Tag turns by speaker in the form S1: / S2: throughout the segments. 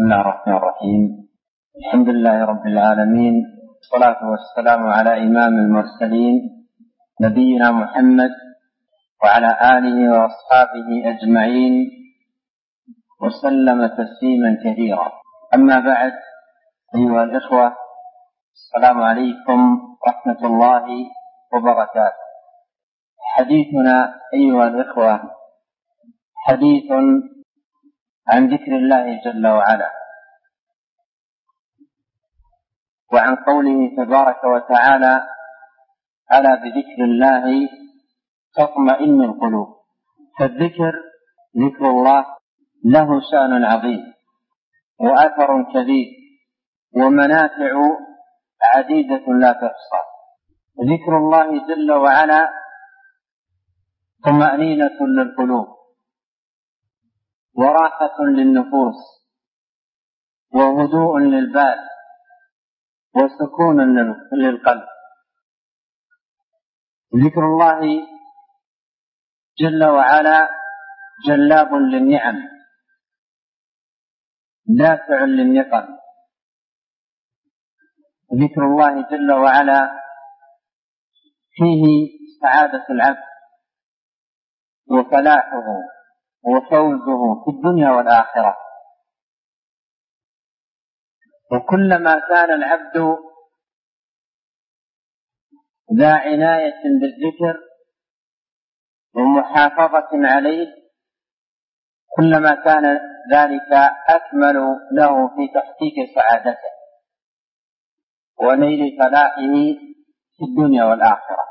S1: الله الرحمن الرحيم. الحمد لله رب العالمين، والصلاة والسلام على إمام المرسلين نبينا محمد وعلى آله وأصحابه أجمعين وسلم تسليما كثيرا. أما بعد، أيها الإخوة، السلام عليكم ورحمة الله وبركاته. حديثنا أيها الإخوة حديث عن ذكر الله جل وعلا، وعن قوله تبارك وتعالى: ألا بذكر الله تطمئن القلوب. فالذكر، ذكر الله، له شأن عظيم وأثر كبير ومنافع عديدة لا تحصى. ذكر الله جل وعلا طمأنينة للقلوب وراحة للنفوس وهدوء للبال وسكون للقلب. ذكر الله جل وعلا جلاب للنعم، دافع للنقم. ذكر الله جل وعلا فيه سعادة العبد وفلاحه وفوزه في الدنيا والآخرة. وكلما كان العبد ذا عناية بالذكر ومحافظة عليه، كلما كان ذلك أكمل له في تحقيق سعادته ونيل فلاحه في الدنيا والآخرة.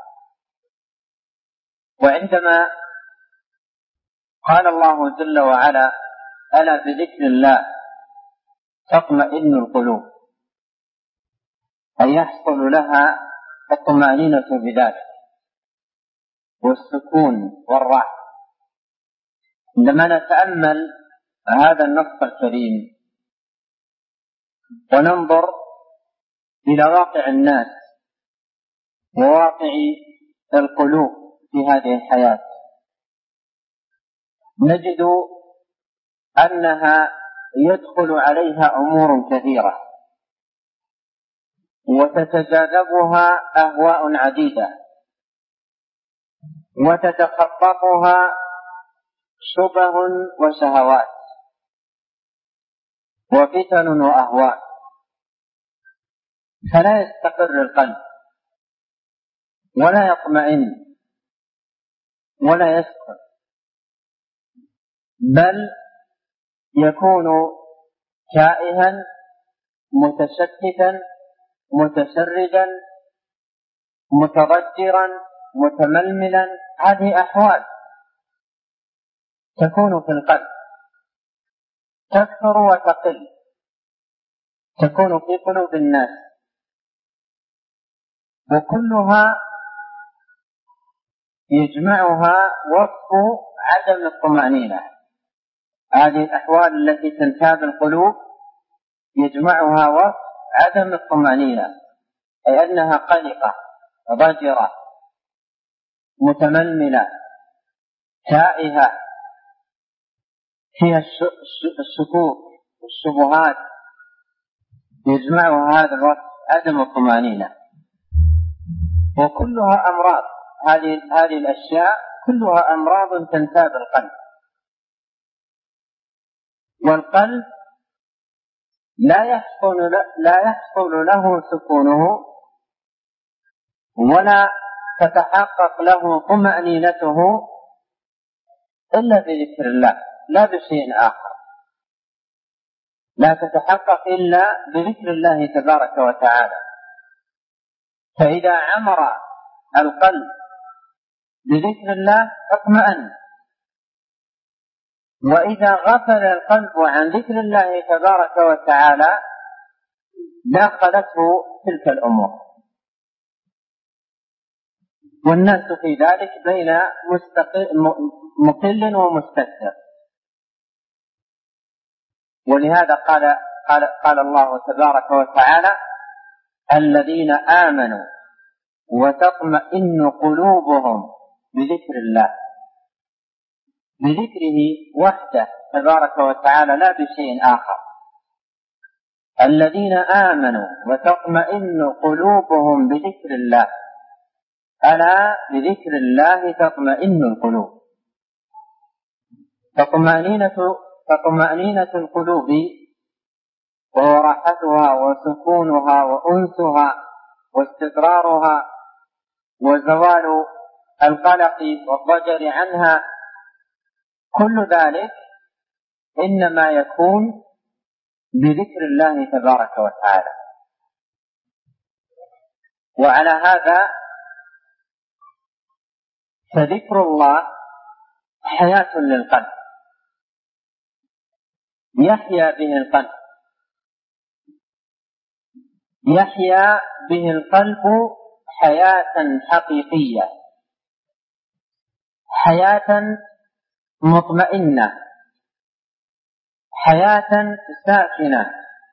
S1: وعندما قال الله جل وعلا: ألا بذكر الله تطمئن القلوب، أي يحصل لها الطمأنينة بذلك والسكون والراحة. عندما نتأمل هذا النص الكريم وننظر إلى واقع الناس وواقع القلوب في هذه الحياة، نجد أنها يدخل عليها أمور كثيرة وتتجاذبها أهواء عديدة وتتخطفها شبه وشهوات وفتن وأهواء، فلا يستقر القلب ولا يطمئن ولا يسكن، بل يكون تائها متشتتا متشردا متضجرا متململا. هذه أحوال تكون في القلب، تكثر وتقل، تكون في قلوب الناس، وكلها يجمعها وصف عدم الطمأنينة. هذه الأحوال التي تنتاب القلوب يجمعها وصف عدم الطمأنينة، أي أنها قلقة ضجرة متململة تائهة، فيها الشكوك والشبهات، يجمعها هذا الوصف عدم الطمأنينة. وكلها أمراض، هذه الأشياء كلها أمراض تنتاب القلب. والقلب لا يحصل له سكونه ولا تتحقق له طمأنينته إلا بذكر الله، لا بشيء آخر. لا تتحقق إلا بذكر الله تبارك وتعالى. فإذا عمر القلب بذكر الله اطمأن، وإذا غفل القلب عن ذكر الله تبارك وتعالى دخلته تلك الأمور. والناس في ذلك بين مقل ومستكثر. ولهذا قال الله تبارك وتعالى: الذين آمنوا وتطمئن قلوبهم بذكر الله، بذكره وحده تبارك وتعالى لا بشيء آخر. الذين آمنوا وتطمئن قلوبهم بذكر الله، ألا بذكر الله تطمئن القلوب. فطمأنينة القلوب وهو راحتها وسكونها وأنسها واستقرارها وزوال القلق والضجر عنها، كل ذلك إنما يكون بذكر الله تبارك وتعالى. وعلى هذا فذكر الله حياة للقلب، يحيا به القلب، يحيا به القلب حياة حقيقية، حياة مطمئنة، حياة ساكنة،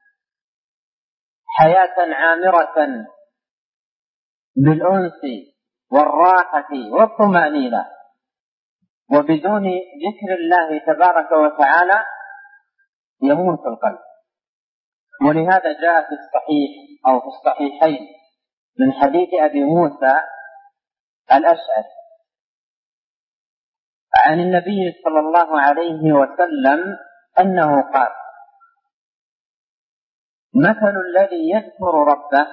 S1: حياة عامرة بالأنس والراحة والطمأنينة. وبدون ذكر الله تبارك وتعالى يموت القلب. ولهذا جاء في الصحيح أو في الصحيحين من حديث أبي موسى الأشعري عن النبي صلى الله عليه وسلم أنه قال: مثل الذي يذكر ربه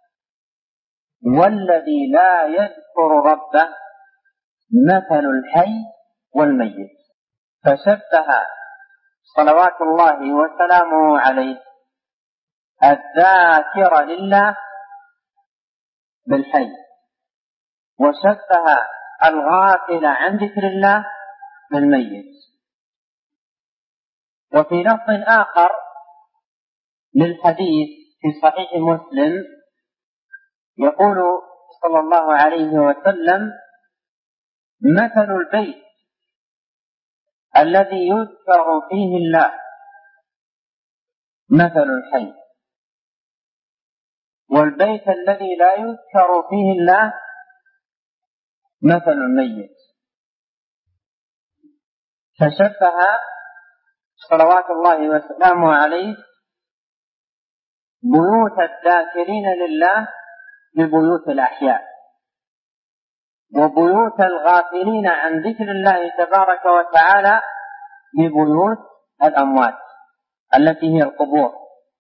S1: والذي لا يذكر ربه مثل الحي والميت. فشبه صلوات الله وسلامه عليه الذاكر لله بالحي، وشبه الغافل عن ذكر الله بالميت. وفي لفظ آخر للحديث في صحيح مسلم يقول صلى الله عليه وسلم: مثل البيت الذي يذكر فيه الله مثل الحي، والبيت الذي لا يذكر فيه الله مثل الميت. فشبه صلوات الله وسلامه عليه بيوت الذاكرين لله ببيوت الأحياء، وبيوت الغافلين عن ذكر الله تبارك وتعالى ببيوت الأموات التي هي القبور.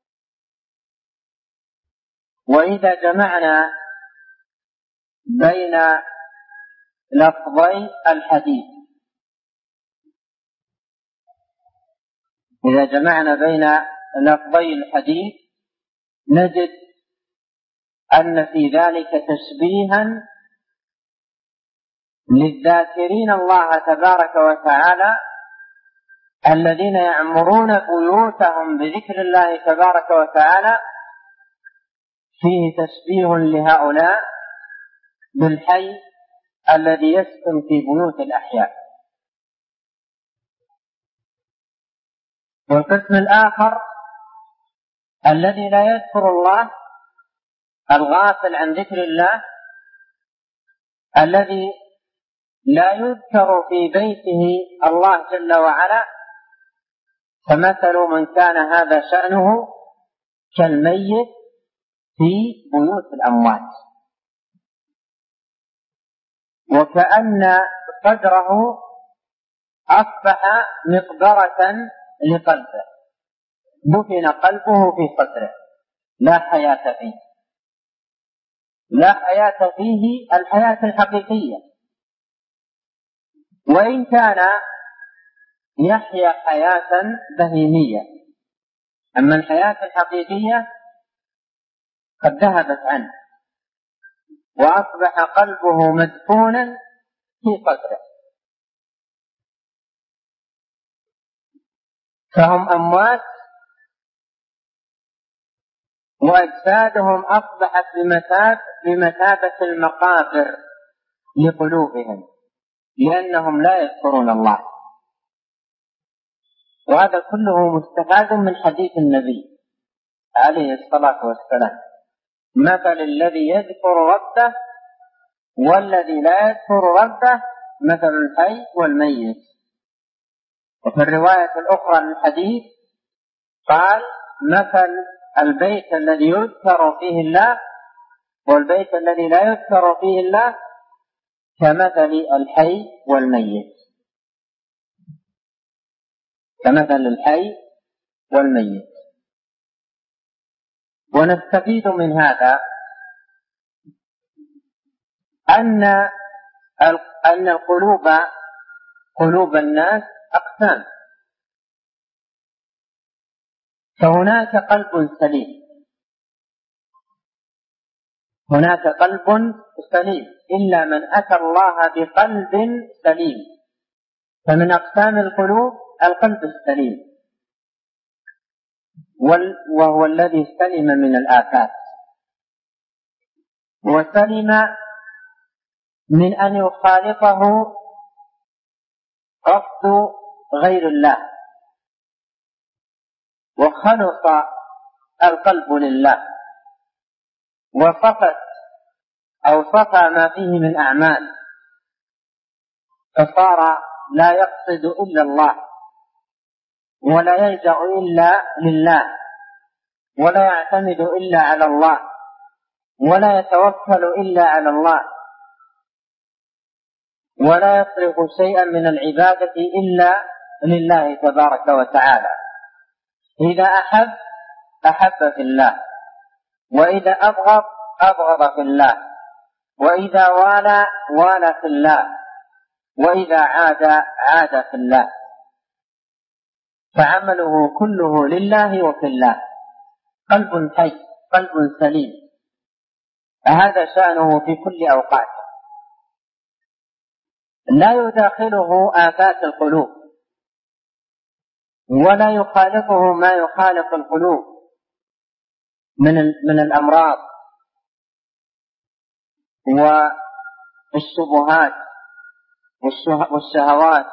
S1: وإذا جمعنا بين لفظي الحديث، إذا جمعنا بين لفظي الحديث نجد أن في ذلك تشبيها للذاكرين الله تبارك وتعالى الذين يعمرون بيوتهم بذكر الله تبارك وتعالى، فيه تشبيه لهؤلاء بالحي الذي يسكن في بيوت الأحياء. والقسم الآخر الذي لا يذكر الله، الغافل عن ذكر الله، الذي لا يذكر في بيته الله جل وعلا، فمثل من كان هذا شأنه كالميت في بيوت الأموات، وكأن صدره أصبح مقبرة لقلبه، دفن قلبه في صدره، لا حياة فيه، لا حياة فيه الحياة الحقيقية. وإن كان يحيا حياة بهيمية، أما الحياة الحقيقية قد ذهبت عنه وأصبح قلبه مدفونا في صدره، فهم أموات وأجسادهم أصبحت بمثابة المقابر لقلوبهم، لأنهم لا يذكرون الله. وهذا كله مستفاد من حديث النبي عليه الصلاة والسلام: مثل الذي يذكر ربه والذي لا يذكر ربه مثل الحي والميت. وفي الرواية الأخرى للحديث قال: مثل البيت الذي يذكر فيه الله والبيت الذي لا يذكر فيه الله كمثل الحي والميت، كمثل الحي والميت. ونستفيد من هذا أن قلوب الناس أقسام، فهناك قلب سليم، هناك قلب سليم، إلا من أتى الله بقلب سليم. فمن أقسام القلوب القلب السليم، وهو الذي سلم من الآفات، وسلم من أن يخالطه قصد غير الله، وخلص القلب لله، وصفى ما فيه من أعمال، فصار لا يقصد إلا الله، ولا يلجأ إلا لله، ولا يعتمد إلا على الله، ولا يتوكل إلا على الله، ولا يصرف شيئا من العبادة إلا لله تبارك وتعالى. إذا أحب في الله، وإذا أبغض في الله، وإذا والى في الله، وإذا عاد في الله، فعمله كله لله وفي الله. قلب حي، قلب سليم، هذا شأنه في كل أوقات، لا يداخله آفات القلوب، ولا يخالطه ما يخالط القلوب من الأمراض والشبهات والشهوات.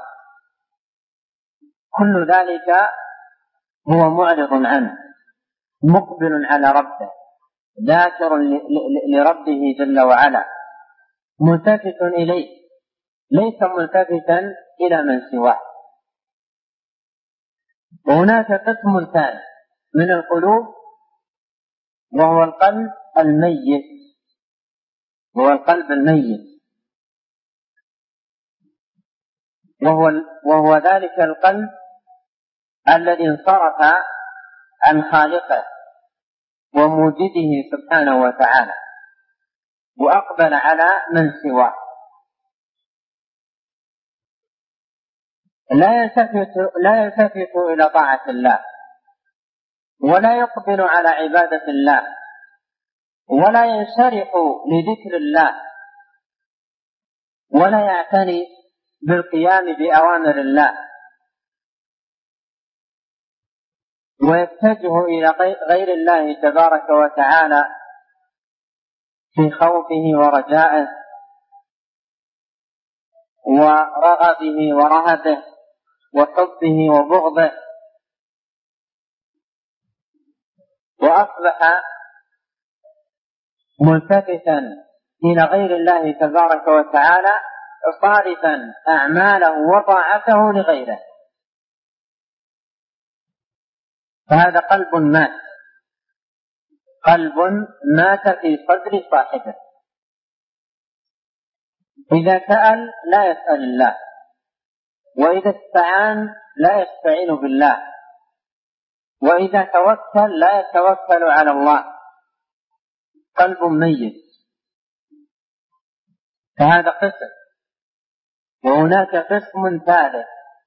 S1: كل ذلك هو معرض عنه، مقبل على ربه، ذاكر لربه جل وعلا، ملتفت إليه، ليس ملتفتا إلى من سواه. وهناك قسم ثاني من القلوب، وهو القلب الميت، هو القلب الميت، وهو ذلك القلب الذي انصرف عن خالقه وموجده سبحانه وتعالى، وأقبل على من سواه، لا يلتفت إلى طاعة الله، ولا يقبل على عبادة الله، ولا ينشرح لذكر الله، ولا يعتني بالقيام بأوامر الله، ويتجه إلى غير الله تبارك وتعالى في خوفه ورجائه ورغبه ورهبه وحبه وبغضه، وأصبح ملتفتا إلى غير الله تبارك وتعالى، صارفا أعماله وطاعته لغيره. فهذا قلب مات في صدر صاحبه. إذا سأل لا يسأل الله، وإذا استعان لا يستعين بالله، وإذا توكل لا يتوكل على الله. قلب ميت. فهذا قسم. وهناك قسم ثالث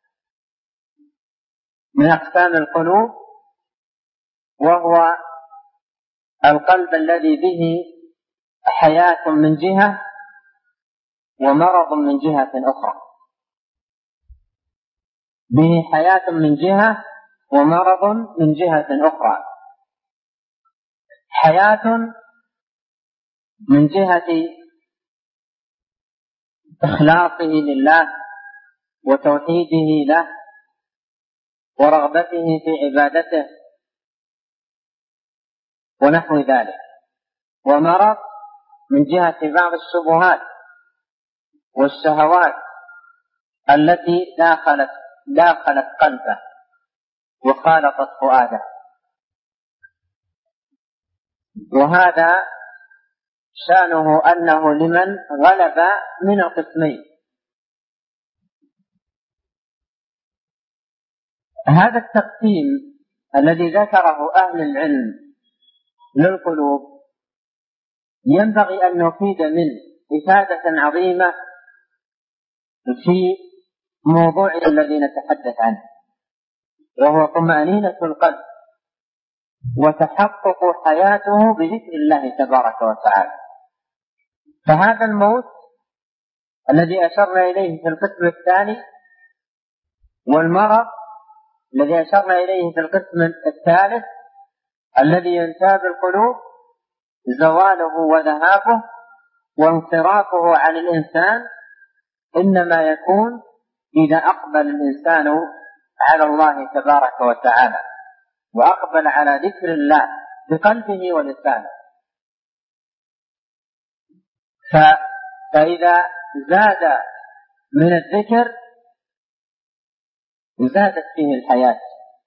S1: من أقسام القلوب، وهو القلب الذي به حياة من جهة ومرض من جهة أخرى، به حياة من جهة ومرض من جهة أخرى. حياة من جهة إخلاصه لله وتوحيده له ورغبته في عبادته ونحو ذلك، ومرض من جهة بعض الشبهات والشهوات التي داخلت قلبه وخالطت فؤاده. وهذا شأنه أنه لمن غلب من القسمين. هذا التقسيم الذي ذكره أهل العلم للقلوب ينبغي أن نفيد منه إفادة عظيمة في موضوع الذي نتحدث عنه، وهو طمأنينة القلب وتحقق حياته بذكر الله تبارك وتعالى. فهذا الموت الذي أشرنا إليه في القسم الثاني، والمرض الذي أشرنا إليه في القسم الثالث الذي ينتاب القلوب، زواله وذهابه وانصرافه عن الإنسان إنما يكون إذا أقبل الإنسان على الله تبارك وتعالى وأقبل على ذكر الله بقلبه ولسانه. فإذا زاد من الذكر زادت فيه الحياة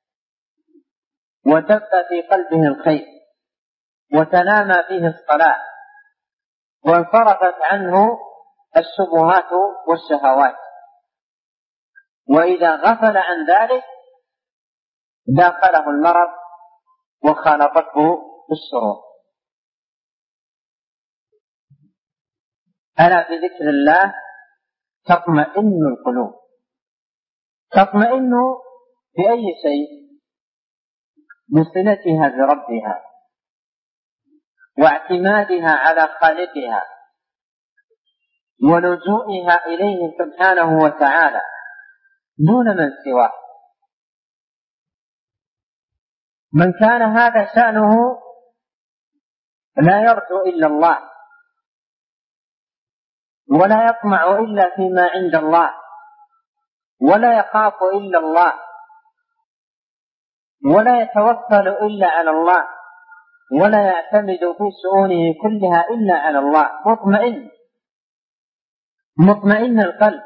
S1: ودب في قلبه الخير وتنامى فيه الصلاة وانصرفت عنه الشبهات والشهوات. وإذا غفل عن ذلك داخله المرض وخالطته الشرور. ألا بذكر الله تطمئن القلوب. تطمئن بأي شيء؟ بصلتها بربها واعتمادها على خالقها ولجوئها إليه سبحانه وتعالى دون من سواه. من كان هذا شأنه لا يرجو إلا الله ولا يطمع إلا فيما عند الله ولا يخاف إلا الله ولا يتوكل إلا على الله ولا يعتمد في شؤونه كلها إلا على الله، مطمئن القلب.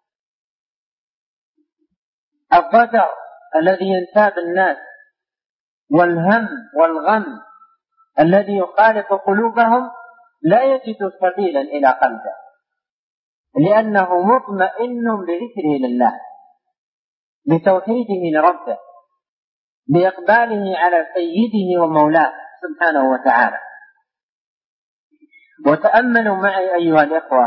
S1: الضجر الذي ينتاب الناس والهم والغم الذي يخالط قلوبهم لا يجد سبيلا إلى قلبه، لأنه مطمئن بذكره لله، بتوحيده لربه، بإقباله على سيده ومولاه سبحانه وتعالى. وتأملوا معي أيها الإخوة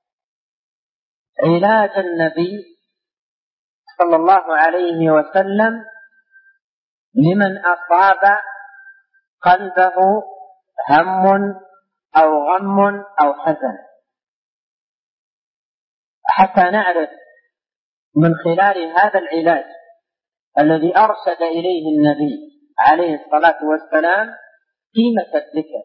S1: علاج النبي صلى الله عليه وسلم لمن أصاب قلبه هم أو غم أو حزن، حتى نعرف من خلال هذا العلاج الذي أرشد إليه النبي عليه الصلاة والسلام قيمة الذكر،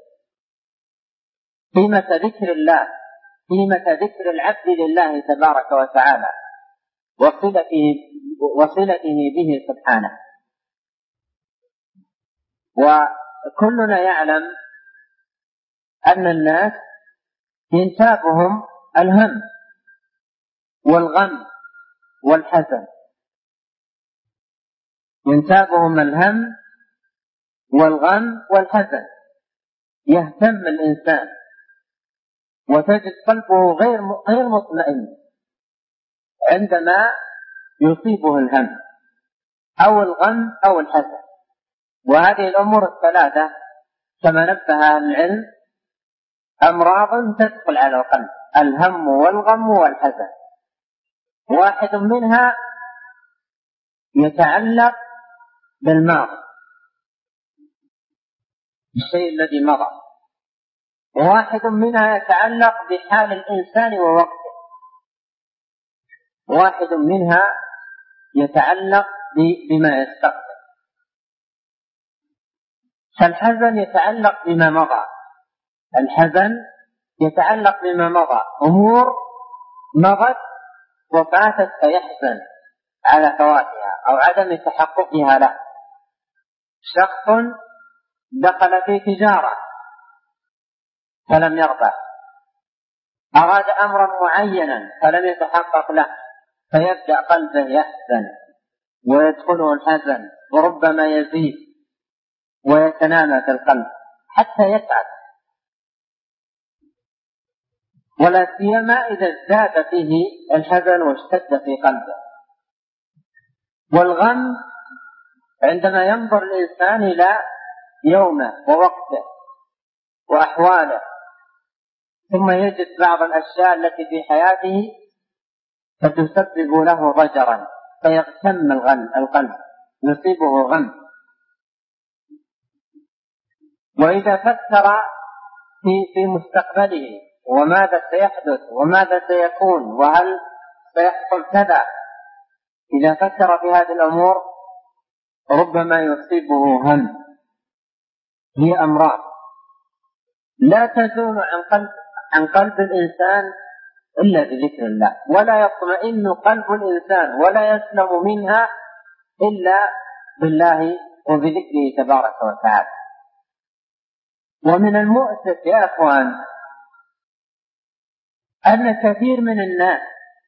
S1: قيمة ذكر الله، قيمة ذكر العبد لله تبارك وتعالى وصلته به سبحانه. وكلنا يعلم أن الناس ينتابهم الهم والغم والحزن، ينتابهم الهم والغم والحزن، يهتم الإنسان وتجد قلبه غير مطمئن عندما يصيبه الهم أو الغم أو الحزن. وهذه الأمور الثلاثة كما نبه أهل العلم أمراض تدخل على القلب، الهم والغم والحزن. واحد منها يتعلق بالماضي، الشيء الذي مضى، وواحد منها يتعلق بحال الإنسان ووقته، واحد منها يتعلق بما يستقبل. فالحزن يتعلق بما مضى، الحزن يتعلق بما مضى، أمور مضت وفاتت فيحزن على فواتها أو عدم تحققها له. شخص دخل في تجارة فلم يربح، أراد أمرا معينا فلم يتحقق له، فيبدأ قلبه يحزن ويدخله الحزن وربما يزيد ويتنامى في القلب حتى يسعد، ولا سيما إذا ازداد فيه الحزن واشتد في قلبه. والغم عندما ينظر الإنسان إلى يومه ووقته وأحواله، ثم يجد بعض الأشياء التي في حياته فتسبب له ضجرا فيغتم القلب، يصيبه غم. وإذا فكر في مستقبله وماذا سيحدث وماذا سيكون وهل سيحصل كذا، إذا فكر في هذه الأمور ربما يصيبه هم. هي أمراض لا تزول عن قلب الإنسان إلا بذكر الله، ولا يطمئن قلب الإنسان ولا يسلم منها إلا بالله وبذكره تبارك وتعالى. ومن المؤسف يا أخوان أن كثير من الناس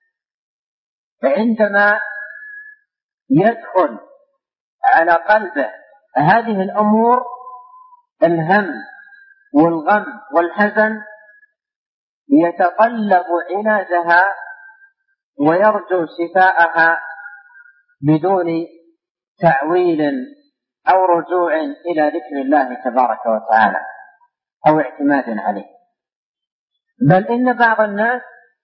S1: عندما يدخل على قلبه هذه الأمور، الهم والغم والحزن، يتطلب علاجها ويرجو شفاءها بدون تعويل أو رجوع إلى ذكر الله تبارك وتعالى أو اعتماد عليه. بل إن بعض الناس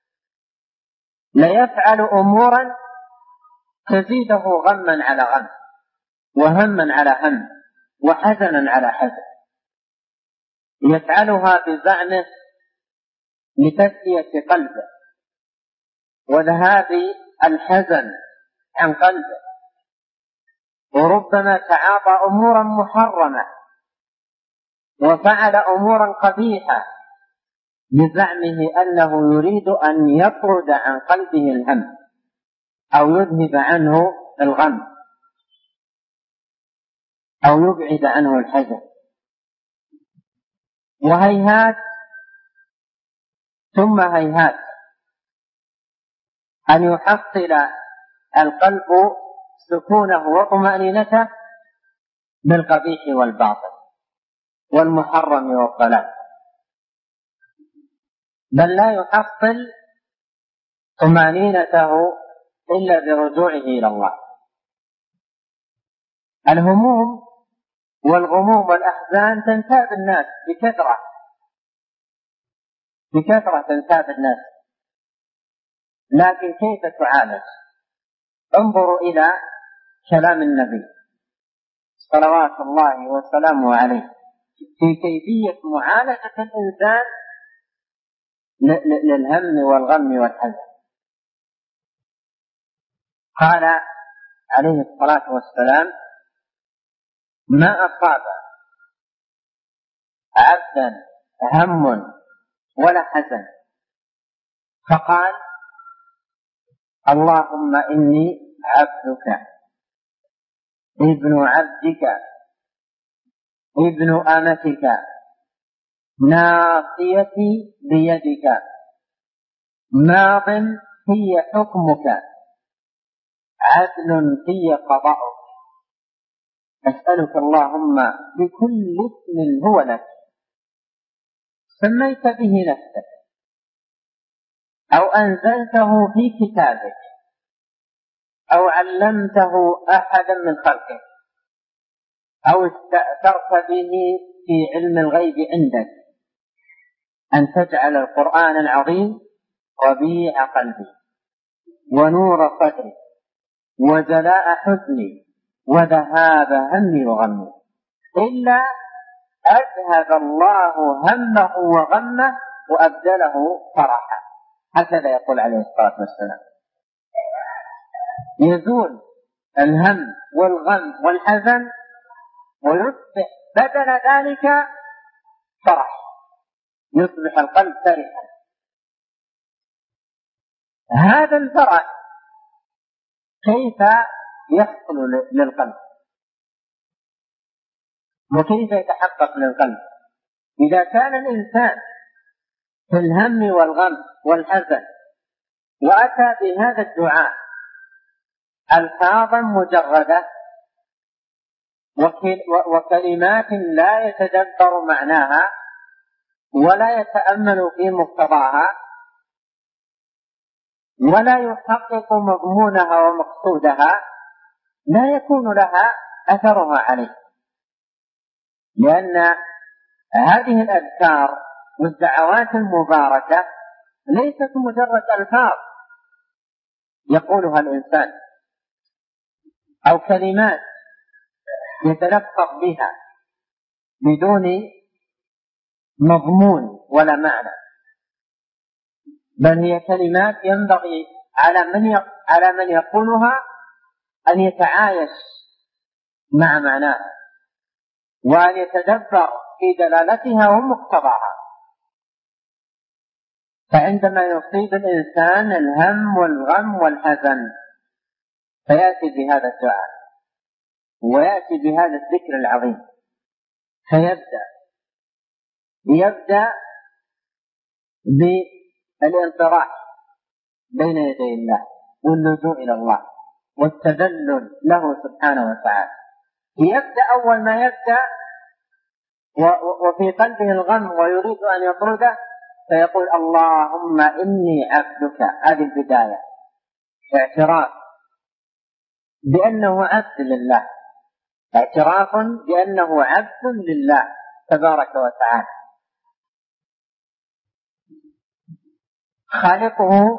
S1: ليفعل أمورا تزيده غما على غم وهما على هم وحزنا على حزن، يفعلها بزعمه لتسلية قلبه وذهاب الحزن عن قلبه، وربما تعاطى أمورا محرمة وفعل أمورا قبيحة بزعمه أنه يريد أن يطرد عن قلبه الهم أو يذهب عنه الغم أو يبعد عنه الحزن. وهيهات ثم هيهات أن يحصل القلب سكونه وطمأنينته بالقبيح والباطل والمحرم والضلال، بل لا يحصل طمأنينته إلا برجوعه إلى الله. الهموم والغموم والأحزان تنتاب الناس بكثرة تنتاب الناس، لكن كيف تعالج؟ انظروا إلى كلام النبي صلوات الله وسلامه عليه في كيفية معالجة الإنسان للهم والغم والحزن. قال عليه الصلاة والسلام: ما أصاب عبدا هم ولا حزن فقال: اللهم إني عبدك ابن عبدك ابن أمتك ناصيتي بيدك ماض في حكمك عدل في قضاؤك، أسألك اللهم بكل اسم هو لك سميت به نفسك أو أنزلته في كتابك أو علمته أحدا من خلقك أو استأثرت به في علم الغيب عندك أن تجعل القرآن العظيم ربيع قلبي ونور صدري وجلاء حزني وذهاب همي وغمي، إلا أذهب الله همه وغمه وأبدله فرحا. هكذا يقول عليه الصلاة والسلام. يزول الهم والغم والحزن ويصبح بدل ذلك فرح، يصبح القلب فرحا. هذا الفرح كيف يحصل للقلب وكيف يتحقق للقلب؟ إذا كان الإنسان في الهم والغم والحزن وأتى بهذا الدعاء ألفاظا مجردة وكلمات لا يتدبر معناها ولا يتأمل في مقتضاها ولا يحقق مضمونها ومقصودها لا يكون لها أثرها عليه، لأن هذه الأذكار والدعوات المباركة ليست مجرد ألفاظ يقولها الإنسان أو كلمات يتلفظ بها بدون مضمون ولا معنى، بل هي كلمات ينبغي على من يقولها أن يتعايش مع معناها وأن يتدبر في دلالتها ومقتضاها. فعندما يصيب الإنسان الهم والغم والحزن فيأتي بهذا الدعاء ويأتي بهذا الذكر العظيم، يبدأ بالانطراح بين يدي الله واللجوء إلى الله والتذلل له سبحانه وتعالى. يبدأ أول ما يبدأ وفي قلبه الغم ويريد أن يطرده فيقول اللهم إني عبدك. هذه البداية اعتراف بأنه عبد لله، اعتراف بأنه عبد لله تبارك وتعالى، خالقه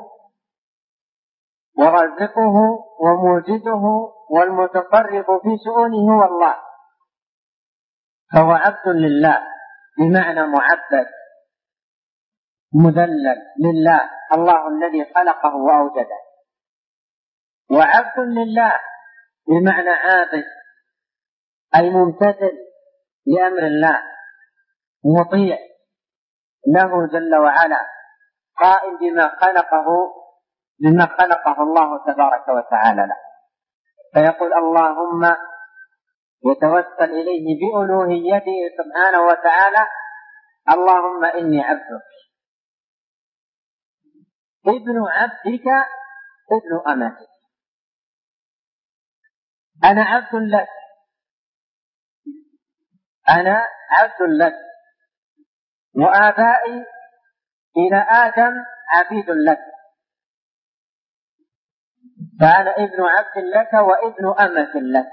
S1: ورازقه وموجده والمتصرف في شؤونه هو الله، فهو عبد لله بمعنى معبد مذلل لله، الله الذي خلقه وأوجده، وعبد لله بمعنى عابد أي ممتثل لأمر الله مطيع له جل وعلا، قائم بما خلقه الله تبارك وتعالى له، فيقول اللهم يتوسل إليه بألوهيته سبحانه وتعالى اللهم إني عبدك ابن عبدك ابن أمتك، أنا عبد لك، أنا عبد لك، وآبائي إلى آدم عبيد لك، فأنا ابن عبد لك وابن أمة لك،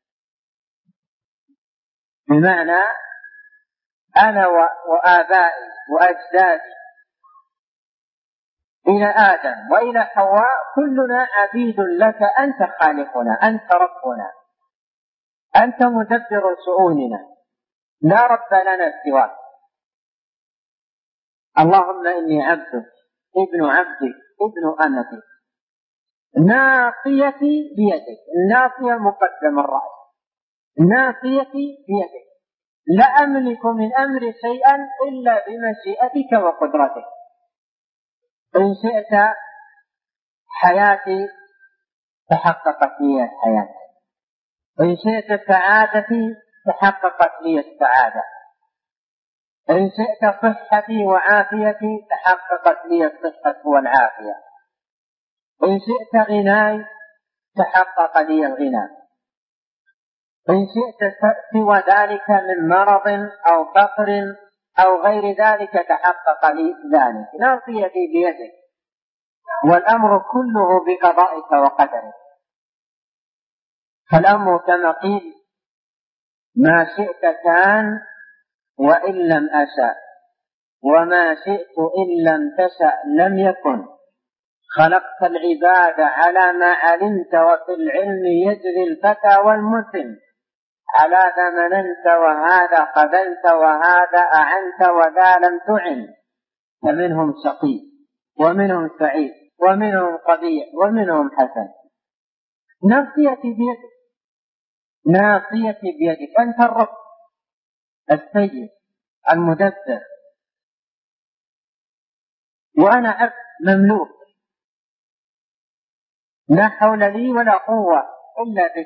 S1: بمعنى أنا وآبائي وأجدادي إلى آدم وإلى حواء كلنا عبيد لك، أنت خالقنا، أنت ربنا، أنت مدبر شؤوننا، لا رب لنا سواك. اللهم إني عبدك ابن عبدك ابن أمتك، ناصيتي بيدك، الناصية مقدم الرأس، ناصيتي بيدك، لا أملك من أمري شيئا إلا بمشيئتك وقدرتك، إن شئت حياتي تحققت لي الحياة، إن شئت سعادتي تحققت لي السعادة، إن شئت صحتي وعافيتي تحققت لي الصحة والعافية، إن شئت غناي تحقق لي الغنى، إن شئت سوى ذلك من مرض أو فقر أو غير ذلك تحقق لي ذلك، ناصيتي بيدك، والأمر كله بقضائك وقدرك، فالأمر كما قيل ما شئت كان وإن لم أشأ، وما شئت إن لم تشأ لم يكن، خلقت العباد على ما علمت، وفي العلم يجري الفتى والمسن، على ذا مننت وهذا قبلت وهذا أعنت وذا لم تعن، فمنهم شقي ومنهم سعيد ومنهم قبيح ومنهم حسن، ناصيتي بيدك، ناصيتي بيدك، أنت الرب السيد المدبر، وأنا عبد مملوك، لا حول لي ولا قوة إلا بك،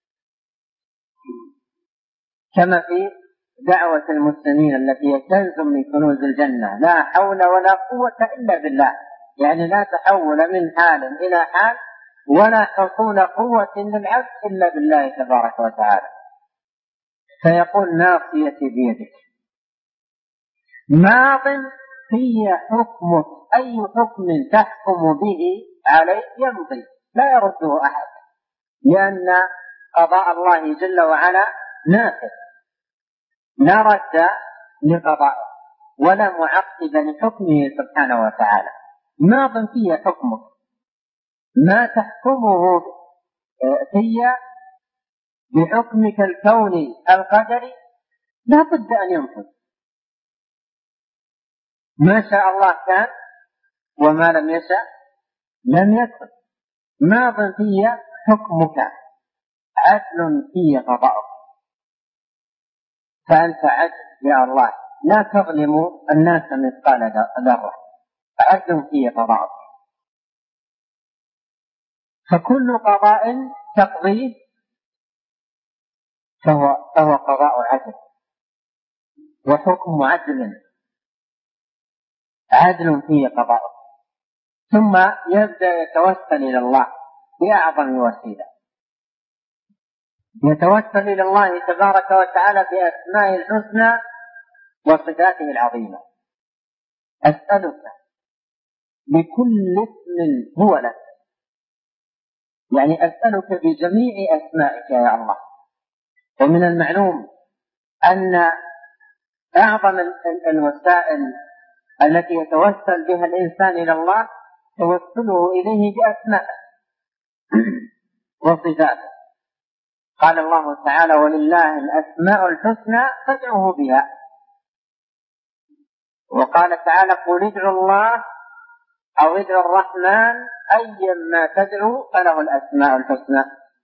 S1: كما في دعوة المسلمين التي كنز من كنوز الجنة، لا حول ولا قوة إلا بالله، يعني لا تحول من حال إلى حال ولا حصول قوة للعبد إلا بالله تبارك وتعالى. فيقول ناصيتي بيدك، ماض في حكمك، أي حكم تحكم به عليه يمضي لا يرده أحد، لأن قضاء الله جل وعلا نافذ لا رد لقضائه ولا معقب لحكمه سبحانه وتعالى. ماض في حكمك، ما تحكمه في بحكمك الكوني القدري لا بد أن ينفذ، ما شاء الله كان وما لم يشاء لم يكن. ماض في حكمك، عدل في قضاءك، فأنت عدل يا الله، لا تظلم الناس مثقال ذرة، عدل في قضاءك. فكل قضاء تقضيه فهو قضاء عدل وحكم عدل في قضاءه. ثم يبدأ يتوسل إلى الله بأعظم وسيلة، يتوسل إلى الله تبارك وتعالى بأسمائه الحسنى وصفاته العظيمة. أسألك بكل اسم هو لك، يعني أسألك بجميع أسمائك يا الله. ومن المعلوم أن أعظم الوسائل التي يتوسل بها الإنسان إلى الله توسله إليه بأسمائه وصفاته. قال الله تعالى: ولله الأسماء الحسنى فادعوه بها. وقال تعالى: قل ادعوا الله أو ادعوا الرحمن أيا ما تدعو فله الأسماء الحسنى.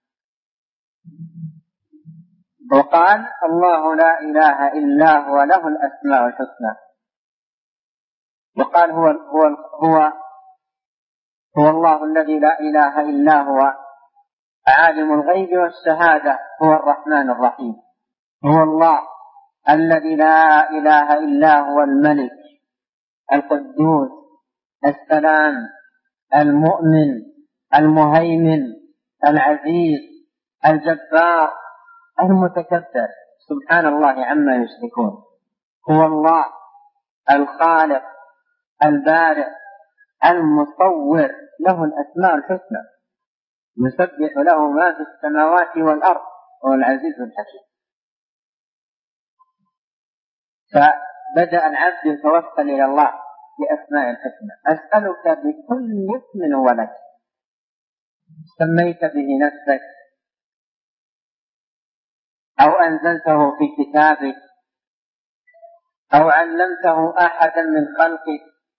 S1: وقال: الله لا إله إلا هو له الأسماء الحسنى. وقال: هو الله الذي لا إله إلا هو عالم الغيب والشهادة هو الرحمن الرحيم. هو الله الذي لا إله إلا هو الملك القدوس السلام المؤمن المهيمن العزيز الجبار المتكبر، سبحان الله عما يشركون. هو الله الخالق البارئ المصور، له الأسماء الحسنى، يسبح له ما في السماوات والأرض، هو العزيز الحكيم. فبدأ العبد يتوسل إلى الله بأسماء الحسنى. أسألك بكل اسم هو لك سميت به نفسك أو أنزلته في كتابك أو علمته أحدا من خلقك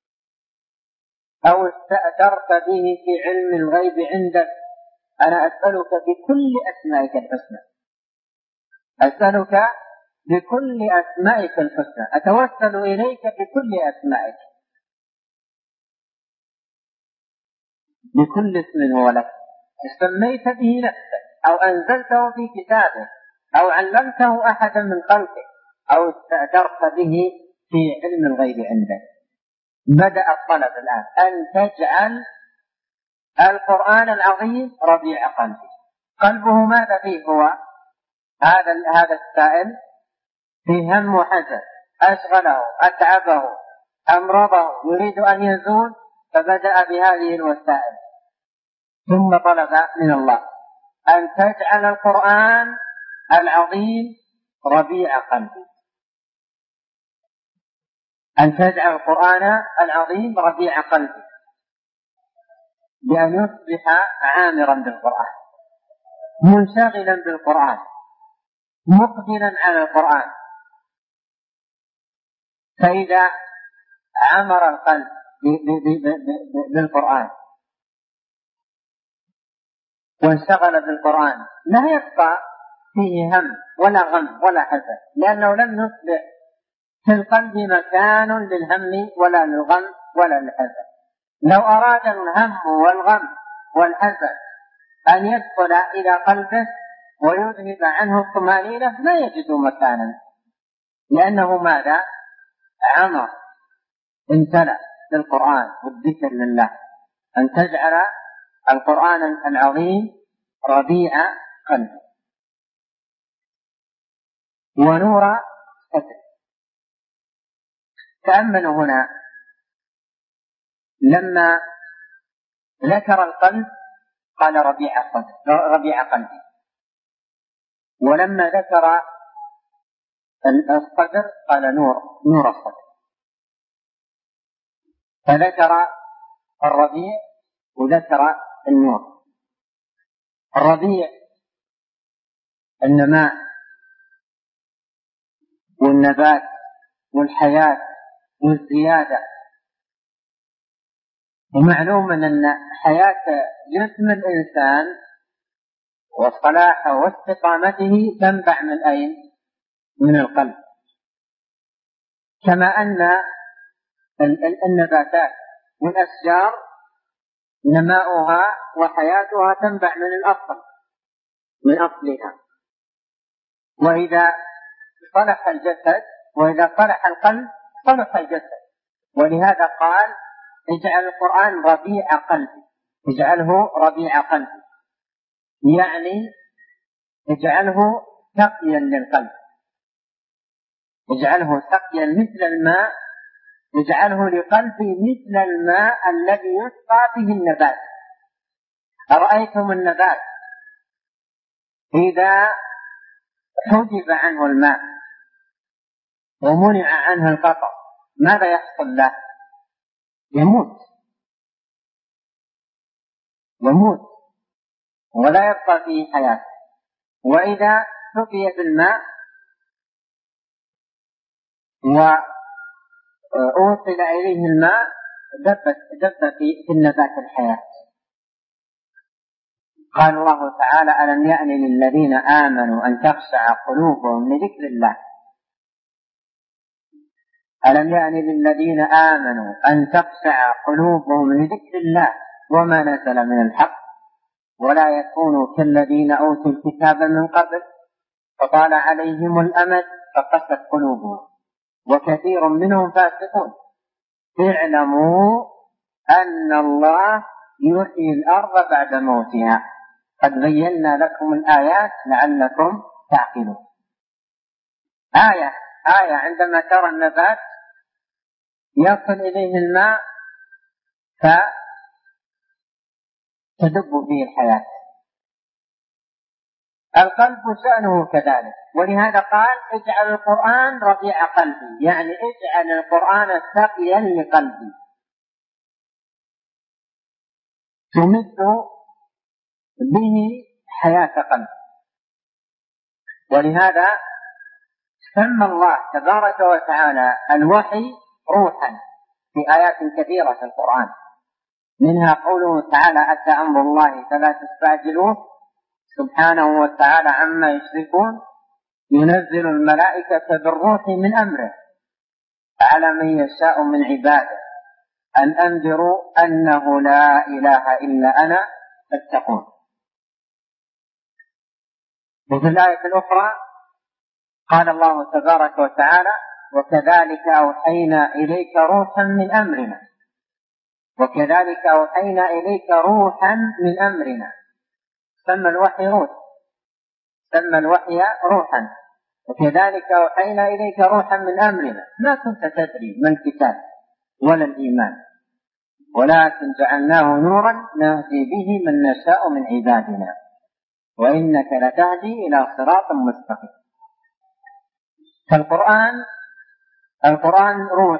S1: أو استأثرت به في علم الغيب عندك. أنا أسألك بكل أسمائك الحسنى، أسألك بكل أسمائك الحسنى، أتوسل إليك بكل أسمائك، بكل اسم هو لك سميت به نفسك أو أنزلته في كتابك أو علمته أحدا من خلقك أو استأثرت به في علم الغيب عندك. بدأ الطلب الآن أن تجعل القرآن العظيم ربيع قلبي. قلبه ماذا فيه؟ هو هذا السائل في هم وحزن، أشغله أتعبه أمرضه، يريد أن يزول، فبدأ بهذه الوسائل. ثم طلب من الله أن تجعل القرآن العظيم ربيع قلبي، أن تجعل القرآن العظيم ربيع قلبي، بأن يصبح عامرا بالقرآن، منشغلا بالقرآن، مقبلا على القرآن. فإذا عمر القلب بالقرآن وانشغل بالقرآن لا يبقى فيه هم ولا غم ولا حزن، لأنه لم يصبح في القلب مكان للهم ولا للغم ولا للحزن. لو أراد الهم والغم والحزن أن يدخل إلى قلبه ويذهب عنه الطمأنينة لا يجد مكانا، لأنه ماذا؟ عمر امتلأ بالقرآن والذكر لله. أن تجعل القرآن العظيم ربيع قلبه. ونور صدر. تأملوا هنا، لما ذكر القلب قال ربيع قلبي، ولما ذكر الصدر قال نور الصدر. فذكر الربيع وذكر النور. الربيع النماء والنبات والحياة والزيادة. ومعلوم أن حياة جسم الإنسان وصلاحه واستقامته تنبع من أين؟ من القلب. كما أن النباتات والأشجار نماؤها وحياتها تنبع من الأصل، من أصلها. وإذا صلح الجسد وإذا صلح القلب صلح الجسد. ولهذا قال اجعل القرآن ربيع قلبي، اجعله ربيع قلبي، يعني اجعله سقيا للقلب، اجعله سقيا مثل الماء، اجعله لقلبي مثل الماء الذي يسقى به النبات. أرأيتم النبات إذا حجب عنه الماء ومنع عنه القطر ماذا يحصل له؟ يموت ولا يبقى فيه حياة. وإذا سقي بالماء وأوصل إليه الماء دب في النبات الحياة. قال الله تعالى ألم يأن للذين آمنوا أن تخشع قلوبهم لذكر الله. ألم يأن للذين آمنوا أن تخشع قلوبهم لذكر الله وما نزل من الحق ولا يكونوا كالذين أوتوا الكتاب من قبل فطال عليهم الأمد فقست قلوبهم وكثير منهم فاسقون. اعلموا أن الله يحيي الأرض بعد موتها قد بينا لكم الآيات لعلكم تعقلون. آية عندما ترى النبات يصل إليه الماء فتدب فيه الحياة. القلب شأنه كذلك. ولهذا قال اجعل القرآن ربيع قلبي، يعني اجعل القرآن سقيا لقلبي تمد به حياة قلبي. ولهذا سمى الله تبارك وتعالى الوحي روحا في آيات كثيرة في القرآن، منها قوله تعالى أتى أمر الله فلا تستعجلوه سبحانه وتعالى عما يشركون ينزل الملائكة بالروح من أمره على من يشاء من عباده أن أنذروا أنه لا إله إلا أنا فاتقون. وفي الآية الأخرى قال الله تبارك وتعالى وكذلك أوحينا إليك روحا من أمرنا، وكذلك أوحينا إليك روحا من أمرنا. سمى الوحي روح، سمى الوحي روحا. وكذلك أوحينا إليك روحا من أمرنا ما كنت تدري ما الكتاب ولا الإيمان ولكن جعلناه نورا نهدي به من نشاء من عبادنا وإنك لتهدي إلى صراط مستقيم. فالقرآن روح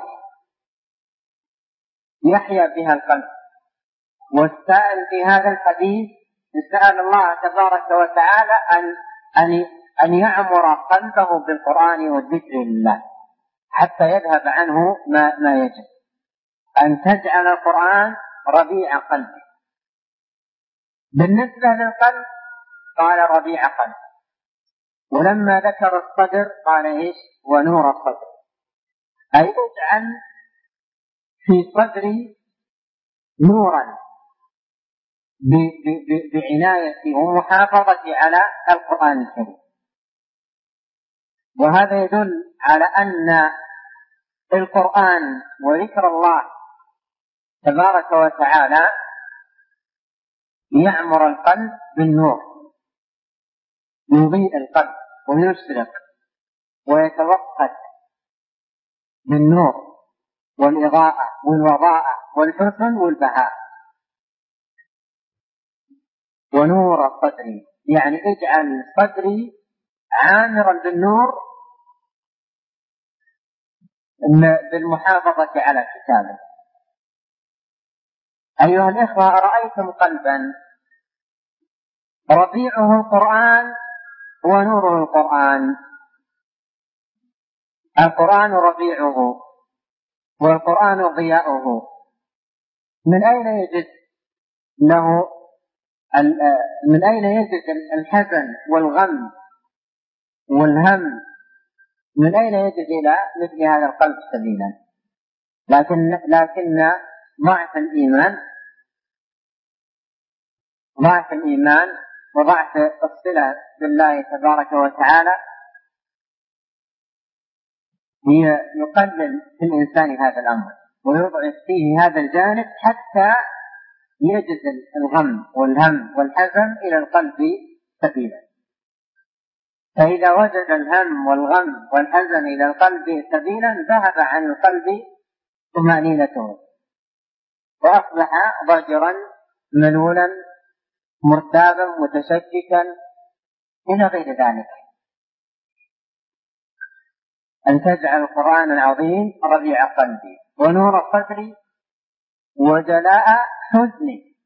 S1: يحيا بها القلب. والسائل في هذا الحديث سأل الله تبارك وتعالى أن يعمر قلبه بالقرآن والذكر لله حتى يذهب عنه ما يجب، أن تجعل القرآن ربيع قلبه. بالنسبة للقلب قال ربيع قلب. ولما ذكر الصدر قال إيش؟ ونور الصدر، أي اجعل في صدري نورا بعنايتي ومحافظتي على القرآن الكريم. وهذا يدل على أن القرآن وذكر الله تبارك وتعالى يعمر القلب بالنور، يضيء القلب ويشرق ويتوقد بالنور والإضاءة والوضاءة والحسن والبهاء. ونور صدري يعني اجعل صدري عامرا بالنور بالمحافظة على كتابه. أيها الإخوة، أرأيتم قلبا ربيعه القرآن ونوره القرآن. القرآن ربيعه والقرآن ضياؤه، من أين يجد له من أين يجد الحزن والغم والهم؟ من أين يجد إلى مثل هذا القلب سبيلا؟ لكن ضعف الإيمان وضعف الصلة بالله تبارك وتعالى يقلل في الإنسان هذا الأمر ويضعف فيه هذا الجانب حتى يجد الغم والهم والحزن إلى القلب سبيلا. فإذا وجد الهم والغم والحزن إلى القلب سبيلا ذهب عن القلب طمأنينته وأصبح ضجرا ملولا مرتابا متشككا إلى غير ذلك. أن تجعل القرآن العظيم ربيع قلبي ونور صدري وجلاء حزني،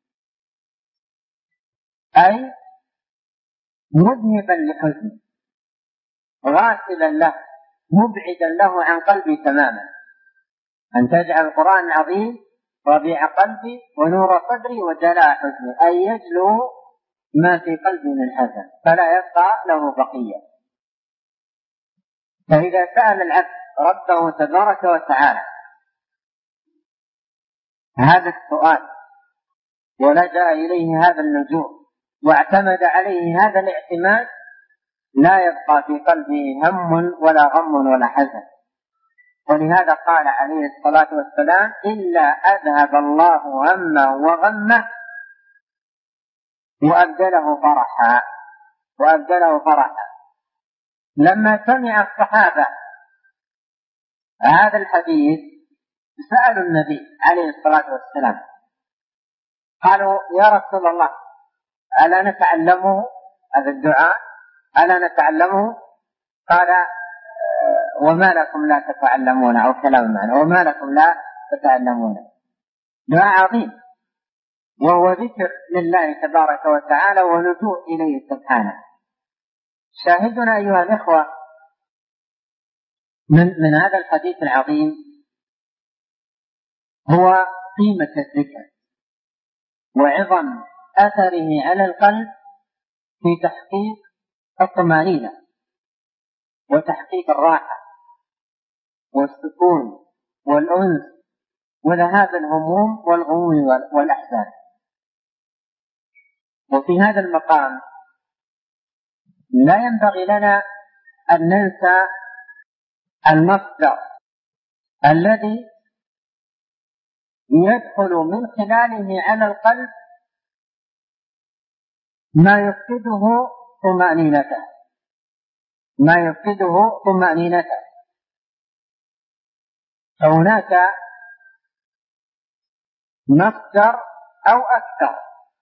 S1: أي مذهبا لحزني غاسلا له مبعدا له عن قلبي تماما. أن تجعل القرآن العظيم ربيع قلبي ونور صدري وجلاء حزني، أي يجلو ما في قلبي من حزن فلا يبقى له بقية. فإذا سأل العبد ربه تبارك وتعالى هذا السؤال ولجأ إليه هذا اللجوء واعتمد عليه هذا الاعتماد لا يبقى في قلبه هم ولا غم ولا حزن. ولهذا قال عليه الصلاة والسلام: إلا أذهب الله همه وغمه وأبدله فرحا. لما سمع الصحابة هذا الحديث سألوا النبي عليه الصلاة والسلام، قالوا: يا رسول الله، ألا نتعلمه هذا الدعاء؟ ألا نتعلمه؟ قال: وما لكم لا تتعلمون، أو كلام معنى وما لكم لا تتعلمون. دعاء عظيم وهو ذكر لله تبارك وتعالى ولجوء إليه سبحانه. شاهدنا أيها الإخوة من هذا الحديث العظيم هو قيمة الذكر وعظم أثره على القلب في تحقيق الطمأنينة وتحقيق الراحة والسكون والأنس وذهاب الهموم والغموم والأحزان. وفي هذا المقام لا ينبغي لنا أن ننسى المصدر الذي يدخل من خلاله على القلب ما يفقده طمأنينته. فهناك مصدر أو أكثر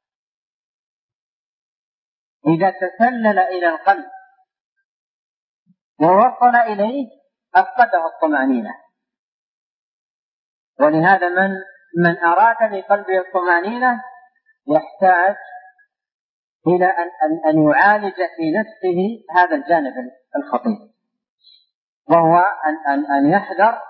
S1: إذا تسلل إلى القلب ووصل إليه أفقده الطمأنينة. ولهذا من أراد لقلبه الطمأنينة يحتاج إلى أن يعالج في نفسه هذا الجانب الخطير، وهو أن يحذر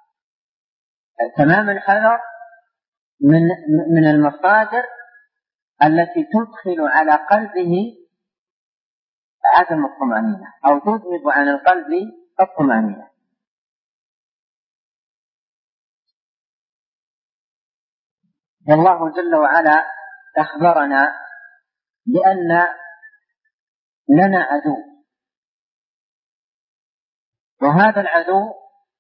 S1: تمام الحذر من المصادر التي تدخل على قلبه عدم الطمأنينة أو تذهب عن القلب الطمأنينة. والله جل وعلا أخبرنا بأن لنا عدو، وهذا العدو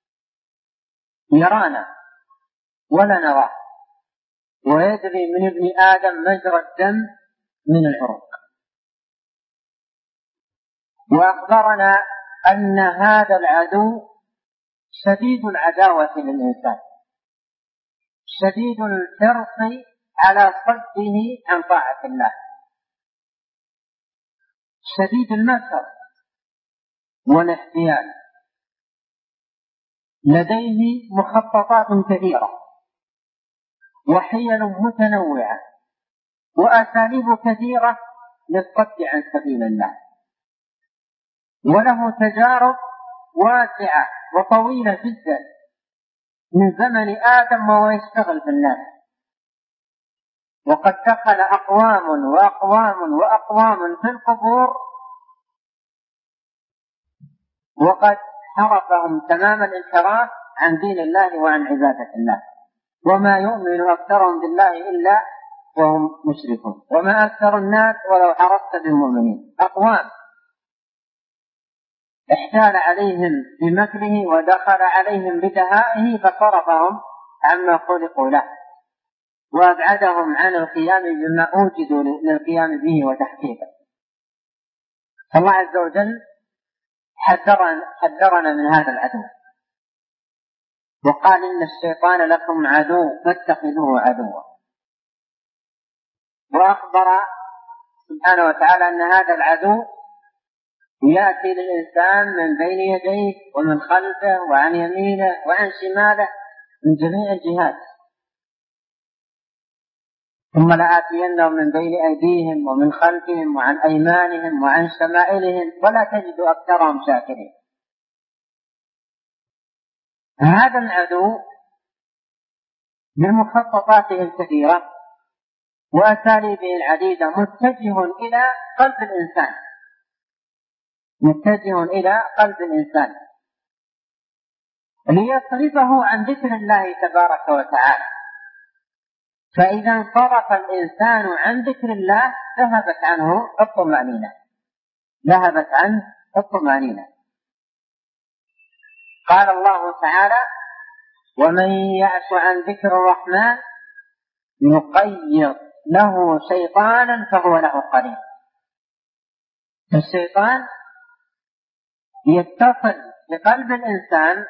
S1: يرانا ولا نراه، ويجري من ابن آدم مجرى الدم من العروق. وأخبرنا أن هذا العدو شديد العداوة للإنسان، شديد الحرص على صده عن طاعة الله، شديد المكر والاحتيال، لديه مخططات كثيرة وحيل متنوعة وأساليب كثيرة للصد عن سبيل الله، وله تجارب واسعة وطويلة جدا من زمن آدم وهو يشتغل في الناس، وقد دخل أقوام وأقوام وأقوام في القبور وقد حرفهم تمام الانحراف عن دين الله وعن عبادة الله، وما يؤمن أكثرهم بالله إلا وهم مشركون، وما أكثر الناس ولو حرصت بالمؤمنين. أقوام احتال عليهم بمكره ودخل عليهم بدهائه فصرفهم عما خلقوا له وأبعدهم عن القيام بما أوجدوا للقيام به وتحقيقه. فالله عز وجل حذرنا من هذا العدو وقال إن الشيطان لكم عدو فاتخذوه عدوا، وأخبر سبحانه وتعالى أن هذا العدو يأتي للإنسان من بين يديه ومن خلفه وعن يمينه وعن شماله من جميع الجهات، ثم لآتينهم من بين أيديهم ومن خلفهم وعن أيمانهم وعن شمائلهم ولا تجد أكثرهم شاكرين. هذا العدو من مخططاته الكثيرة وأساليبه العديدة متجه إلى قلب الإنسان، متجه إلى قلب الإنسان ليصرفه عن ذكر الله تبارك وتعالى، فإذا انصرف الإنسان عن ذكر الله ذهبت عنه الطمأنينة، ذهبت عنه الطمأنينة. قال الله تعالى: ومن يعش عن ذكر الرحمن نقيض له شيطانا فهو له قرين. الشيطان يتصل بقلب الإنسان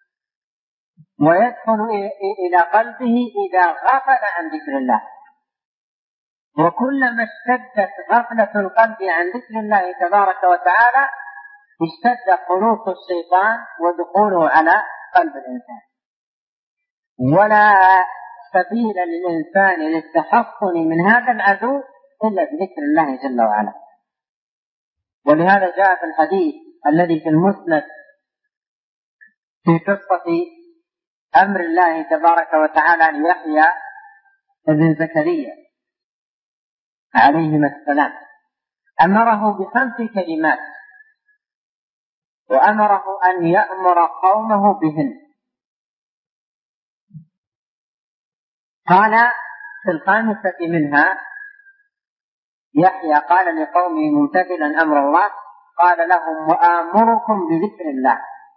S1: ويدخل إلى قلبه إذا غفل عن ذكر الله، وكلما اشتدت غفلة القلب عن ذكر الله تبارك وتعالى اشتد خلوص الشيطان ودخوله على قلب الإنسان، ولا سبيل للإنسان للتحصن من هذا العدو إلا بذكر الله جل وعلا. ولهذا جاء في الحديث الذي في المسند في قصة أمر الله تبارك وتعالى ليحيى ابن زكريا عليهما السلام، أمره ب5 كلمات وأمره أن يأمر قومه بهن. قال في 5 منها يحيى قال لقومه ممتثلا أمر الله، قال لهم: وآمركم بذكر الله،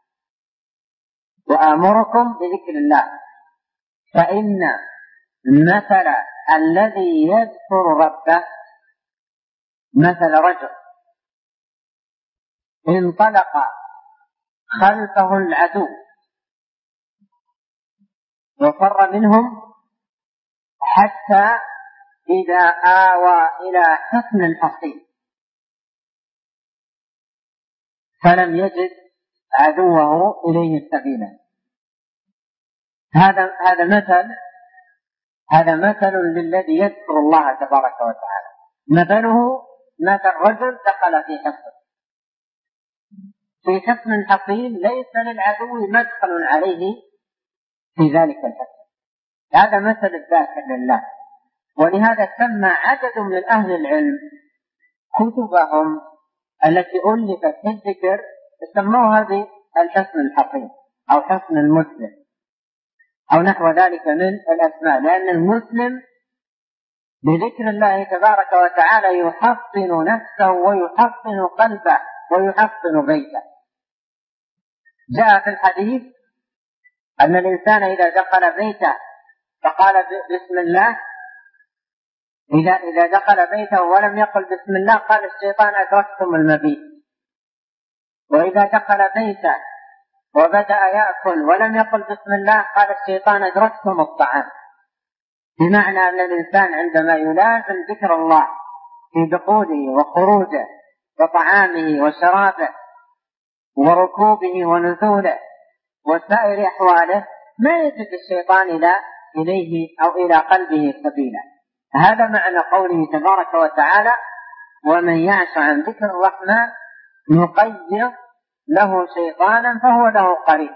S1: وآمركم بذكر الله، فإن مثل الذي يذكر ربه مثل رجل انطلق خلفه العدو وفر منهم حتى إذا آوى إلى حصن حصين فلم يجد عدوه إليه سبيلا. هذا مثل للذي يذكر الله تبارك وتعالى، مثله مثل رجل دخل في حصن حصين ليس للعدو مدخل عليه في ذلك الحصن. هذا مثل الذاكر لله. ولهذا سمى عدد من أهل العلم كتبهم التي ألفت في الذكر سموها بالحصن الحصين أو حصن المسلم أو نحو ذلك من الأسماء، لأن المسلم بذكر الله تبارك وتعالى يحصن نفسه ويحصن قلبه ويحصن بيته. جاء في الحديث أن الإنسان إذا دخل بيته فقال بسم الله، إذا دخل بيته ولم يقل بسم الله قال الشيطان أدركتم المبيت. وإذا دخل بيته وبدأ يأكل ولم يقل بسم الله قال الشيطان أدركتم الطعام، بمعنى أن الإنسان عندما يلازم ذكر الله في دخوله وخروجه وطعامه وشرابه وركوبه ونزوله وسائر أحواله ما يجد الشيطان إليه أو إلى قلبه سبيلا. هذا معنى قوله تبارك وتعالى: ومن يعش عن ذكر الرحمن نقيض له شيطانا فهو له قريب.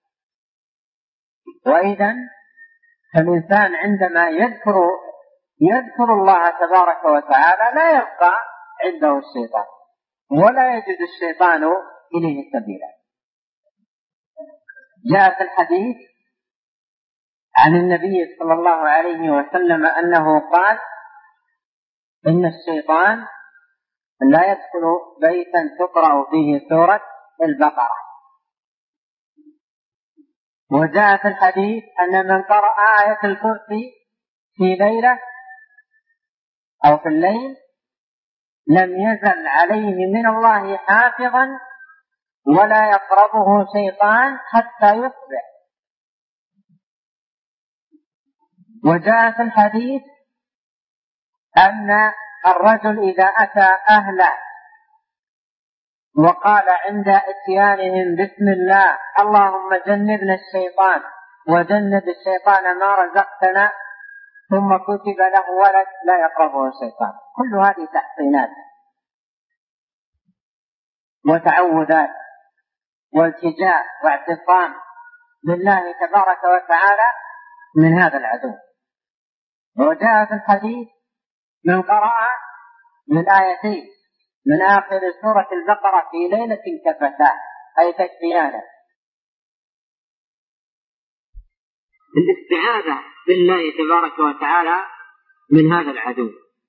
S1: وإذا فالإنسان عندما يذكر الله تبارك وتعالى لا يبقى عنده الشيطان ولا يجد الشيطان إليه سبيلا. جاء في الحديث عن النبي صلى الله عليه وسلم أنه قال: إن الشيطان لا يدخل بيتا تقرأ فيه سورة البقرة. وجاء في الحديث أن من قرأ آية الكرسي في ليلة أو في الليل لم يزل عليه من الله حافظا ولا يقربه شيطان حتى يصبح. وجاء في الحديث أن الرجل إذا أتى أهله وقال عند إتيانهم بسم الله اللهم جنبنا الشيطان وجنب الشيطان ما رزقتنا، ثم كتب له ولد لا يقربه الشيطان. كل هذه تحصينات وتعوذات والتجاء واعتصام بالله تبارك وتعالى من هذا العدو. وجاء في الحديث: من قرأ من آيتين من آخر سورة البقرة في ليلة كفتاه، أي تكفيانه. الاستعاذة بالله تبارك وتعالى من هذا العدو.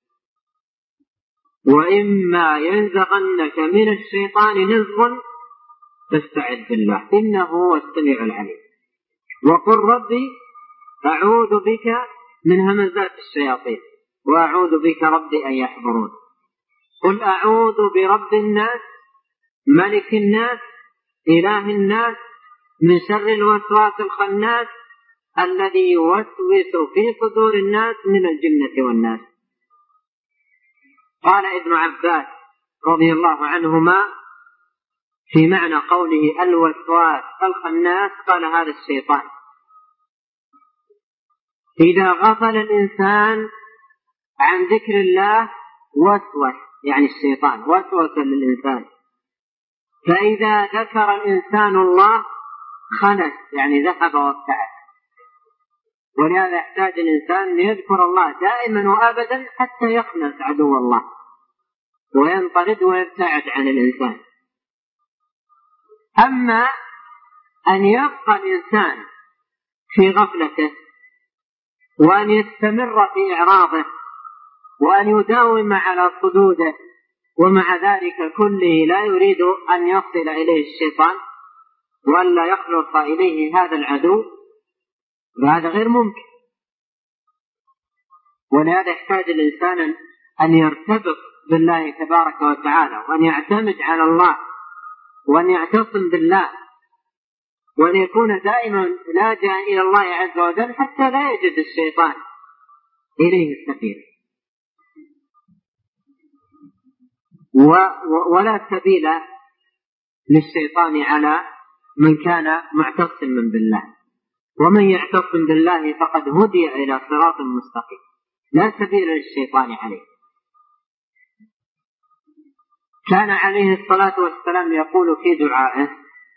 S1: وإما ينزغنك من الشيطان نزغ فاستعذ بالله إنه هو السميع العليم، وقل ربي أعوذ بك من همزات الشياطين وأعوذ بك ربي أن يحضرون. قل أعوذ برب الناس ملك الناس إله الناس من شر الوسواس الخناس الذي يوسوس في صدور الناس من الجنة والناس. قال ابن عباس رضي الله عنهما في معنى قوله الوسواس الخناس قال هذا الشيطان. إذا غفل الإنسان عن ذكر الله وسوس، يعني الشيطان وسوس للإنسان. فإذا ذكر الإنسان الله خنس، يعني ذهب وابتعد. ولهذا يحتاج الإنسان ليذكر الله دائما وأبدا حتى يخنس عدو الله وينطرد ويبتعد عن الإنسان. أما أن يبقى الإنسان في غفلته وأن يستمر في إعراضه وأن يداوم على صدوده ومع ذلك كله لا يريد أن يصل إليه الشيطان وأن لا يخلص إليه هذا العدو، وهذا غير ممكن. ولهذا يحتاج الإنسان أن يرتبط بالله تبارك وتعالى وأن يعتمد على الله وأن يعتصم بالله وأن يكون دائما لاجئا إلى الله عز وجل حتى لا يجد الشيطان إليه السبيل. ولا سبيل للشيطان على من كان معتصما بالله. ومن يعتصم بالله فقد هدي إلى صراط مستقيم، لا سبيل للشيطان عليه. كان عليه الصلاة والسلام يقول في دعائه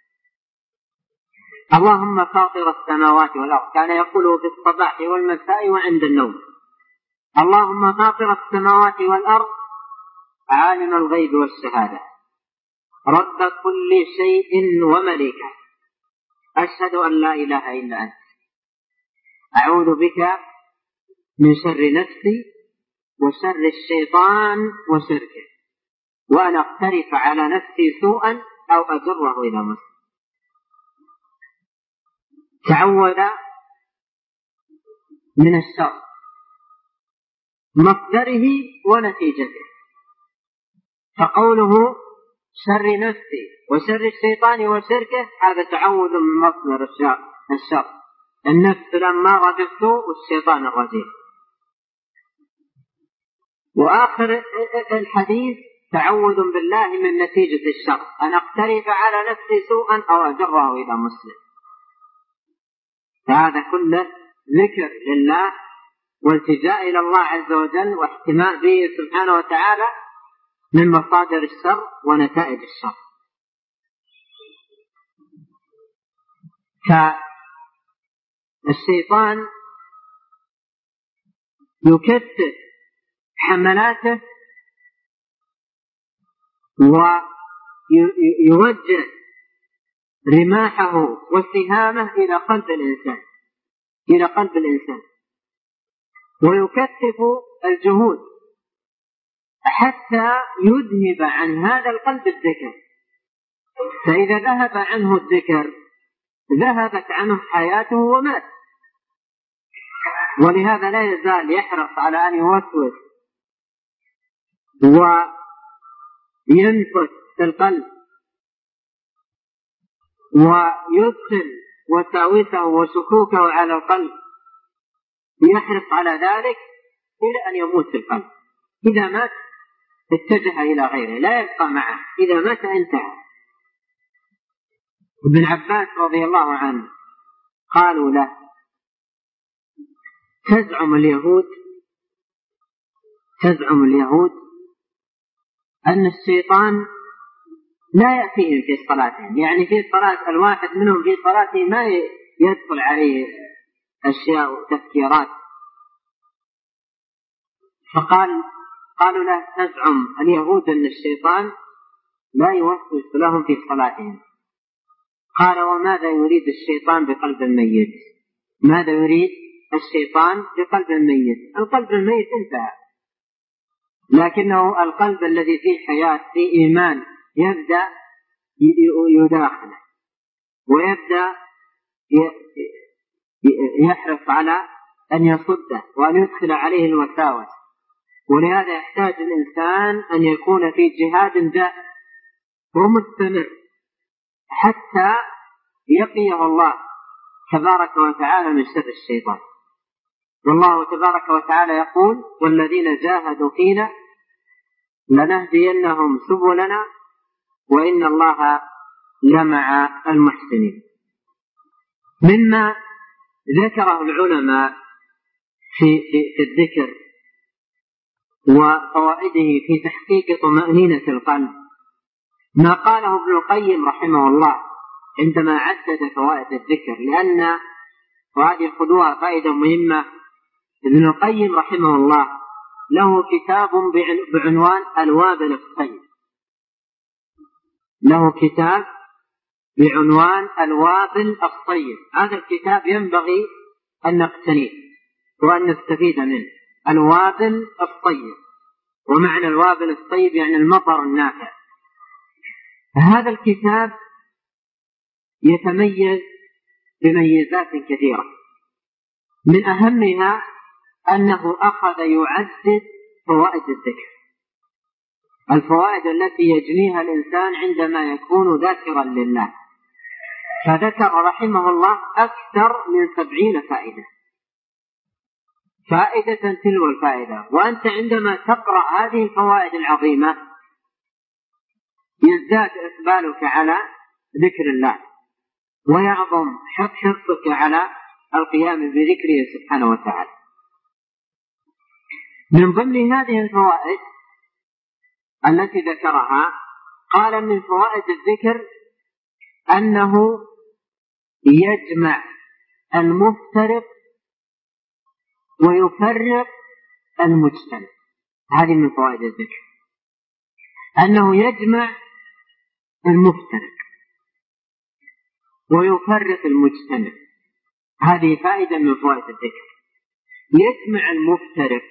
S1: اللهم فاطر السماوات والأرض، كان يقوله في الصباح والمساء وعند النوم. اللهم فاطر السماوات والأرض عالم الغيب والشهادة رب كل شيء ومليكه أشهد أن لا إله إلا أنت أعوذ بك من شر نفسي وشر الشيطان وشركه وأن أقترف على نفسي سوءا أو أجره إلى مسلم. تعوذ من الشر مصدره ونتيجته. فقوله شر نفسي
S2: وشر الشيطان وشركه هذا تعوذ من مصدر الشر، النفس الأمارة بالسوء والشيطان الرجيم. وآخر الحديث تعوذ بالله من نتيجة الشر، أن أقترف على نفسي سوءا أو أجره إلى مسلم. فهذا كله ذكر لله والتجاء إلى الله عز وجل واحتماء به سبحانه وتعالى من مصادر الشر ونتائج الشر. فالشيطان يكثر حملاته ويوجه رماحه وسهامه إلى قلب الإنسان ويكثف الجهود حتى يذهب عن هذا القلب الذكر. فإذا ذهب عنه الذكر ذهبت عنه حياته ومات. ولهذا لا يزال يحرص على أن يوسوس وينفث في القلب ويدخل وساوسه وشكوكه على القلب، يحرص على ذلك إلى أن يموت في القلب. إذا مات اتجه إلى غيره، لا يبقى معه، إذا مات انتهى. ابن عباس رضي الله عنه قالوا له: تزعم اليهود أن الشيطان لا يأتيهم في صلاتهم، يعني في صلاة الواحد منهم في صلاته ما يدخل عليه أشياء وتفكيرات. قالوا له: تزعم اليهود أن الشيطان لا يوسوس لهم في صلاتهم. قال: وماذا يريد الشيطان بقلب الميت؟ ماذا يريد الشيطان بقلب الميت؟ القلب الميت انتهى، لكنه القلب الذي فيه حياة فيه إيمان يبدأ يداخله ويبدأ يحرص على أن يصده وأن يدخل عليه الوساوس. ولهذا يحتاج الإنسان أن يكون في جهاد دائم ومستمر حتى يقيه الله تبارك وتعالى من شر الشيطان. والله تبارك وتعالى يقول: والذين جاهدوا فينا لنهدينهم سبلنا وإن الله لمع المحسنين. مما ذكره العلماء في الذكر وفوائده في تحقيق طمأنينة القلب ما قاله ابن القيم رحمه الله عندما عدد فوائد الذكر، لأن وهذه خذوها فائدة مهمة. ابن القيم رحمه الله له كتاب بعنوان الوابل الطيب، له كتاب بعنوان الوابل الطيب. هذا الكتاب ينبغي أن نقتنيه وأن نستفيد منه. الوابل الطيب، ومعنى الوابل الطيب يعني المطر النافع. هذا الكتاب يتميز بميزات كثيرة، من أهمها أنه أخذ يعدد فوائد الذكر، الفوائد التي يجنيها الإنسان عندما يكون ذاكرا لله. فذكر رحمه الله أكثر من 70 فائدة، فائدة تلو الفائدة. وأنت عندما تقرأ هذه الفوائد العظيمة يزداد إقبالك على ذكر الله ويعظم حرصك على القيام بذكره سبحانه وتعالى. من ضمن هذه الفوائد التي ذكرها قال: من فوائد الذكر أنه يجمع المفترق ويفرق المجتمع. هذه من فوائد الذكر، أنه يجمع المفترق ويفرق المجتمع. هذه فائدة من فوائد الذكر. يجمع المفترق،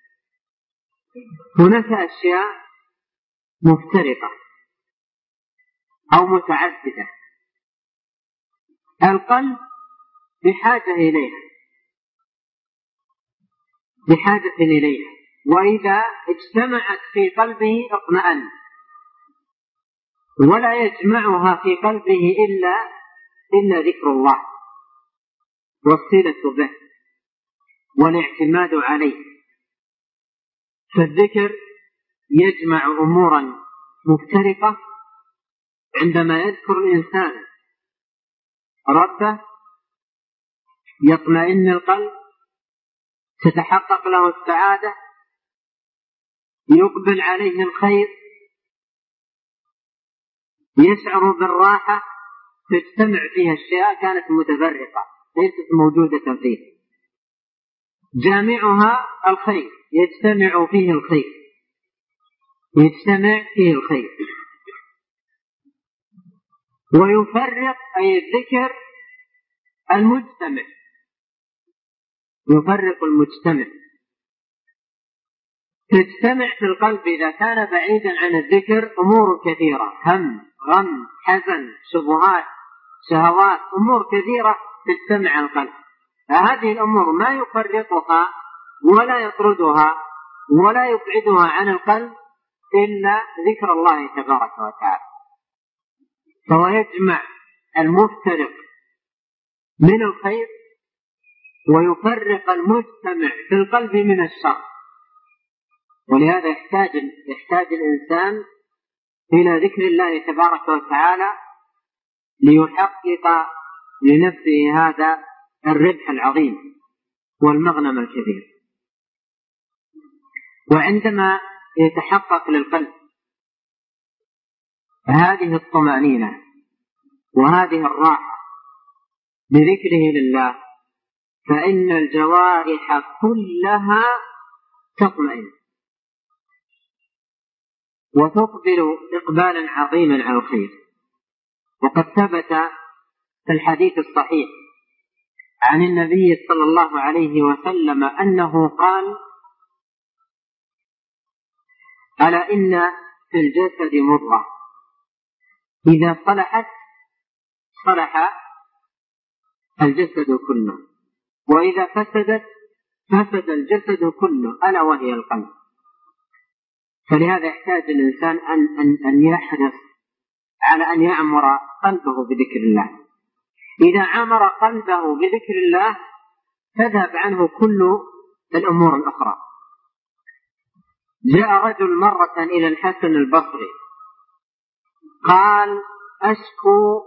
S2: هناك أشياء مفترقة أو متعددة القلب بحاجة إليها، وإذا اجتمعت في قلبه اطمأن. ولا يجمعها في قلبه إلا ذكر الله والصلة به والاعتماد عليه. فالذكر يجمع أمورا مفترقة عندما يذكر الإنسان ربه يطمئن القلب، تتحقق له السعادة، يقبل عليه الخير، يشعر بالراحة، تجتمع فيها أشياء كانت متفرقة ليست موجودة فيه، جامعها الخير، يجتمع فيه الخير، يجتمع فيه الخير. ويفرق أي الذكر المجتمع، يفرق المجتمع، تجتمع في القلب إذا كان بعيدا عن الذكر أمور كثيرة، هم، غم، حزن، شبهات، شهوات، أمور كثيرة تجتمع القلب. فهذه الأمور ما يفرقها ولا يطردها ولا يبعدها عن القلب إلا ذكر الله تبارك وتعالى. فهو يجمع المفترق من الخير ويفرق المجتمع في القلب من الشر. ولهذا يحتاج الإنسان إلى ذكر الله تبارك وتعالى ليحقق لنفسه هذا الربح العظيم والمغنم الكبير. وعندما يتحقق للقلب هذه الطمأنينة وهذه الراحة بذكره لله فإن الجوارح كلها تطمئن وتقبل إقبالا عظيما على الخير. وقد ثبت في الحديث الصحيح عن النبي صلى الله عليه وسلم أنه قال: ألا إن في الجسد مضغة إذا صلحت صلح الجسد كله وإذا فسدت فسد الجسد كله ألا وهي القلب. فلهذا يحتاج الإنسان أن يحرص على أن يعمر قلبه بذكر الله. إذا عمر قلبه بذكر الله تذهب عنه كل الأمور الأخرى. جاء رجل مرة إلى الحسن البصري قال: أشكو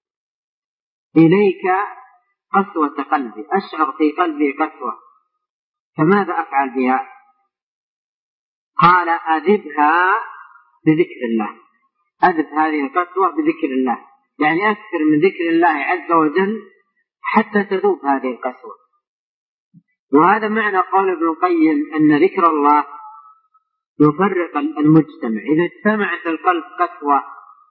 S2: إليك قسوة قلبي، أشعر في قلبي قسوة، فماذا أفعل بها؟ قال: أذبها بذكر الله، أذب هذه القسوة بذكر الله، يعني أكثر من ذكر الله عز وجل حتى تذوب هذه القسوة. وهذا معنى قول ابن القيم أن ذكر الله يفرق المجتمع. إذا اجتمع في القلب قسوة،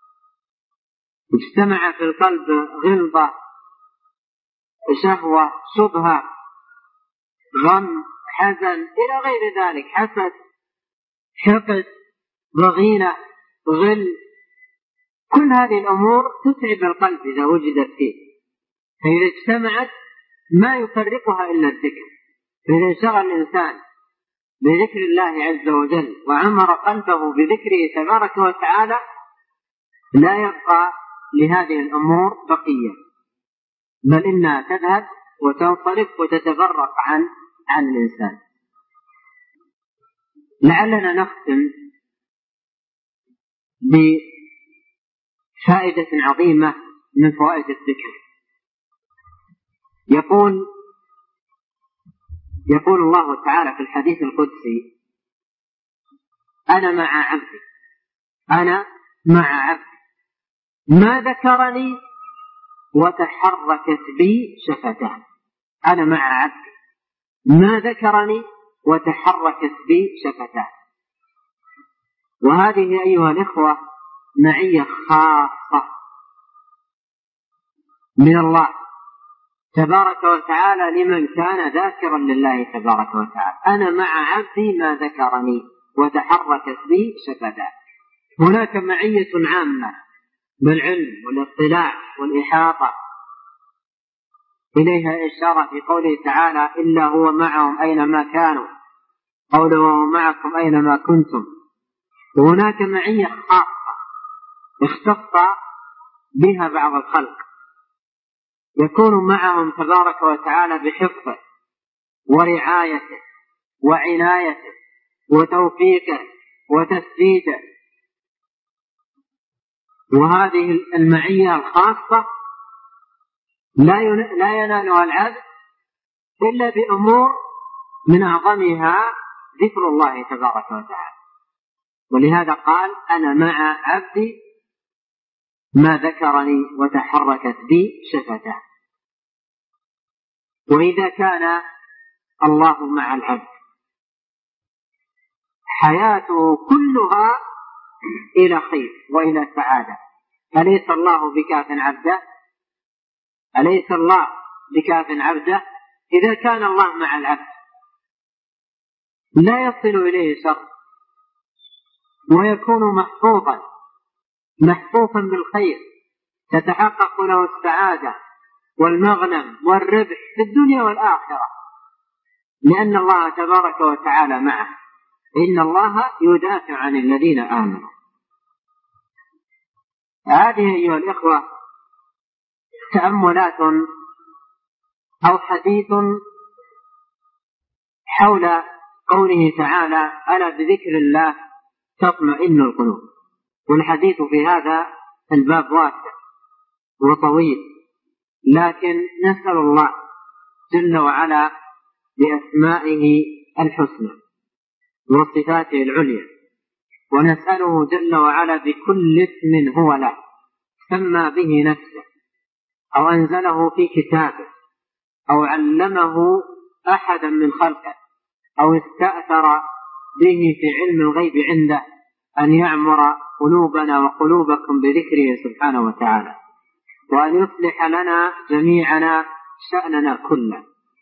S2: اجتمع في القلب غلظة، شهوة، شبهة، غم، حزن إلى غير ذلك، حسد، حقد، ضغينة، غل، كل هذه الأمور تتعب القلب إذا وجدت فيه. فإذا اجتمعت ما يفرقها إلا الذكر. فإذا انشغل الإنسان بذكر الله عز وجل وعمر قلبه بذكره تبارك وتعالى لا يبقى لهذه الأمور بقية، بل إنها تذهب وتنصرف وتتفرق عن الإنسان. لعلنا نختم بفائدة عظيمة من فوائد الذكر. يقول الله تعالى في الحديث القدسي: أنا مع عبدي ما ذكرني وتحركت بي شفتاه. أنا مع عبدي ما ذكرني وتحركت بي شفتاه. وهذه أيها الإخوة معية خاصة من الله تبارك وتعالى لمن كان ذاكرا لله تبارك وتعالى. أنا مع عبدي ما ذكرني وتحركت بي شفتاه. هناك معية عامة بالعلم والاطلاع والإحاطة، إليها إشارة في قوله تعالى: إلا هو معهم أينما كانوا، قوله وهو معكم أينما كنتم. وهناك معية خاصة اختص بها بعض الخلق يكون معهم تبارك وتعالى بحفظه ورعايته وعنايته وتوفيقه وتسديده. وهذه المعية الخاصة لا ينالها العبد إلا بأمور من أعظمها ذكر الله تبارك وتعالى. ولهذا قال: أنا مع عبدي ما ذكرني وتحركت بي شفتاه. وإذا كان الله مع العبد حياته كلها إلى خير وإلى سعادة. أليس الله بكاف عبده؟ أليس الله بكاف عبده؟ إذا كان الله مع العبد لا يصل إليه شر، ويكون محفوظا بالخير، تتحقق له السعادة والمغنم والربح في الدنيا والآخرة، لأن الله تبارك وتعالى معه. إن الله يدافع عن الذين آمنوا. هذه أيها الإخوة تأملات أو حديث حول قوله تعالى: ألا بذكر الله تطمئن القلوب. والحديث في هذا الباب واسع وطويل، لكن نسأل الله جل وعلا بأسمائه الحسنى وصفاته العليا، ونسأله جل وعلا بكل اسم هو له سمى به نفسه أو أنزله في كتابه أو علمه أحدا من خلقه أو استأثر به في علم الغيب عنده، أن يعمر قلوبنا وقلوبكم بذكره سبحانه وتعالى، وأن يصلح لنا جميعنا شأننا كله.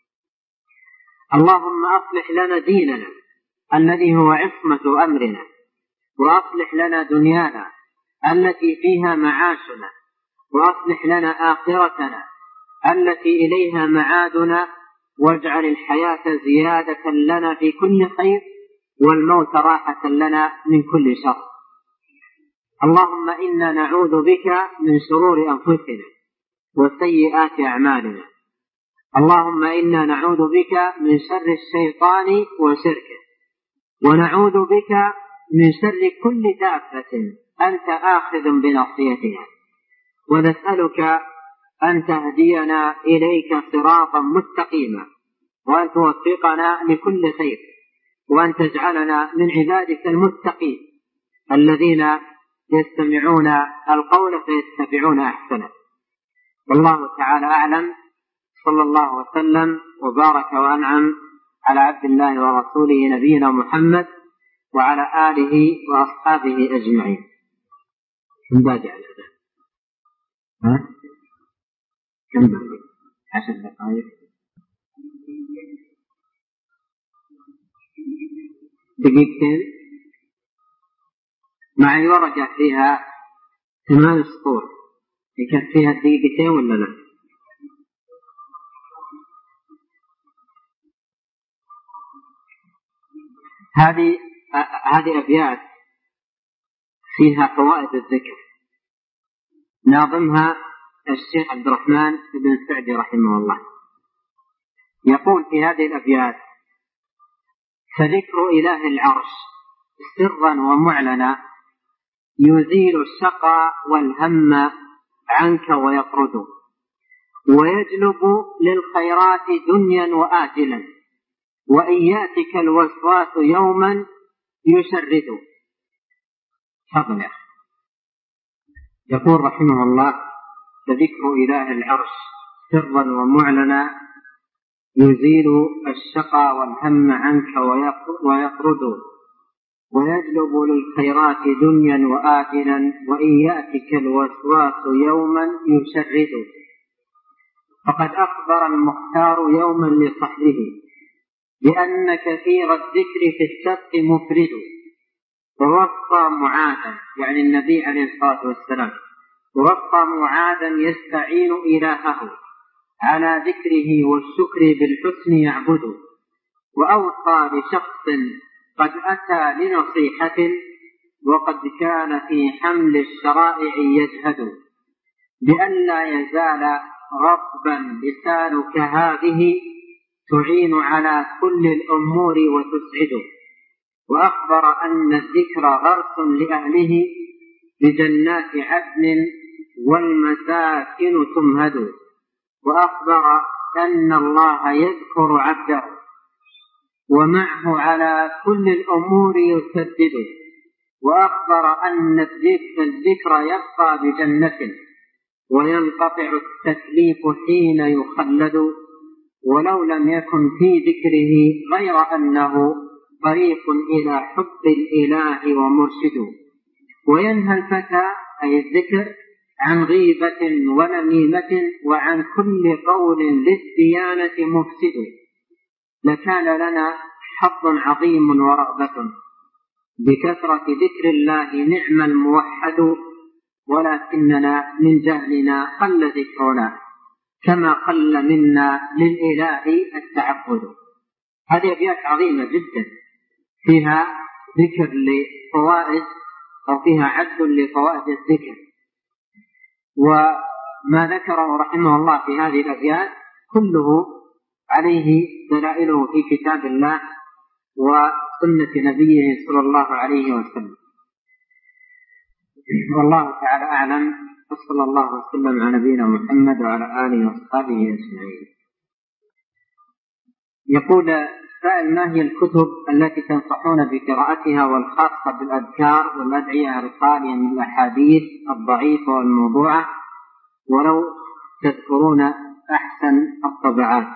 S2: اللهم أصلح لنا ديننا الذي هو عصمة أمرنا، وأصلح لنا دنيانا التي فيها معاشنا، وأصلح لنا آخرتنا التي إليها معادنا، واجعل الحياة زيادة لنا في كل خير والموت راحة لنا من كل شر. اللهم إنا نعوذ بك من شرور أنفسنا وسيئات أعمالنا. اللهم إنا نعوذ بك من شر الشيطان وشركه، ونعوذ بك من شر كل دابة أنت آخذ بناصيتها، ونسألك أن تهدينا إليك صراطا مستقيما، وأن توفقنا لكل خير، وأن تجعلنا من عبادك المتقين الذين يستمعون القول فيتبعون أحسنه. والله تعالى أعلم. صلى الله وسلم وبارك وأنعم على عبد الله ورسوله نبينا محمد وعلى آله وأصحابه أجمعين. نبادئ على هذا. كم باقي؟ 10 دقائق. دقيقتين. معي ورقة فيها 8 سطور، يكفيها دقيقتين ولا لا؟ هذه أبيات فيها فوائد الذكر، ناظمها الشيخ عبد الرحمن بن السعدي رحمه الله. يقول في هذه الأبيات: فذكر إله العرش سرا ومعلنا يزيل الشقى والهم عنك ويطرده، ويجلب للخيرات دنيا وآجلا، وإن يأتك الوسواس يوما يشرده. فضل. يقول رحمه الله: فذكر إله العرش سرا ومعلنا يزيل الشقى والهم عنك ويطرده، ويجلب للخيرات دنيا وآجلا، وإن يأتك الوسواس يوما يشرده. فقد أخبر المختار يوما لصحبه بأن كثير الذكر في السبق مفرد، ووصى معاذا، يعني النبي عليه الصلاة والسلام، ووصى معاذا يستعين إلهه على ذكره والشكر بالحسن يعبده، وأوصى لشخص قد أتى لنصيحة وقد كان في حمل الشرائع يجهد بأن لا يزال غصبا لسانك هذه تعين على كل الأمور وتسعد. وأخبر أن الذكر غرس لأهله بجنات عدن والمساكن تمهد. وأخبر أن الله يذكر عبده ومعه على كل الأمور يسدد. وأخبر أن الذكر يبقى بجنة وينقطع التكليف حين يخلد، ولو لم يكن في ذكره غير أنه طريق إلى حب الإله ومرشد. وينهى الفتى أي الذكر عن غيبة ونميمة وعن كل قول للديانة مفسد. لكان لنا حظ عظيم ورغبة بكثرة ذكر الله نعم الموحد، ولكننا من جهلنا قل ذكرنا كما قل منا للإله التعبد. هذه أبيات عظيمة جدا فيها ذكر لفوائد أو فيها عد لفوائد الذكر. وما ذكره رحمه الله في هذه الأبيات كله عليه دلائله في كتاب الله وسنة نبيه صلى الله عليه وسلم. والله تعالى أعلم، وصلى الله وسلم على نبينا محمد وعلى آله وصحبه أجمعين. يقول السائل: ما هي الكتب التي تنصحون بقراءتها والخاصة بالأذكار والأدعية الخالية من الأحاديث الضعيفة والموضوعة، ولو تذكرون أحسن الطبعات؟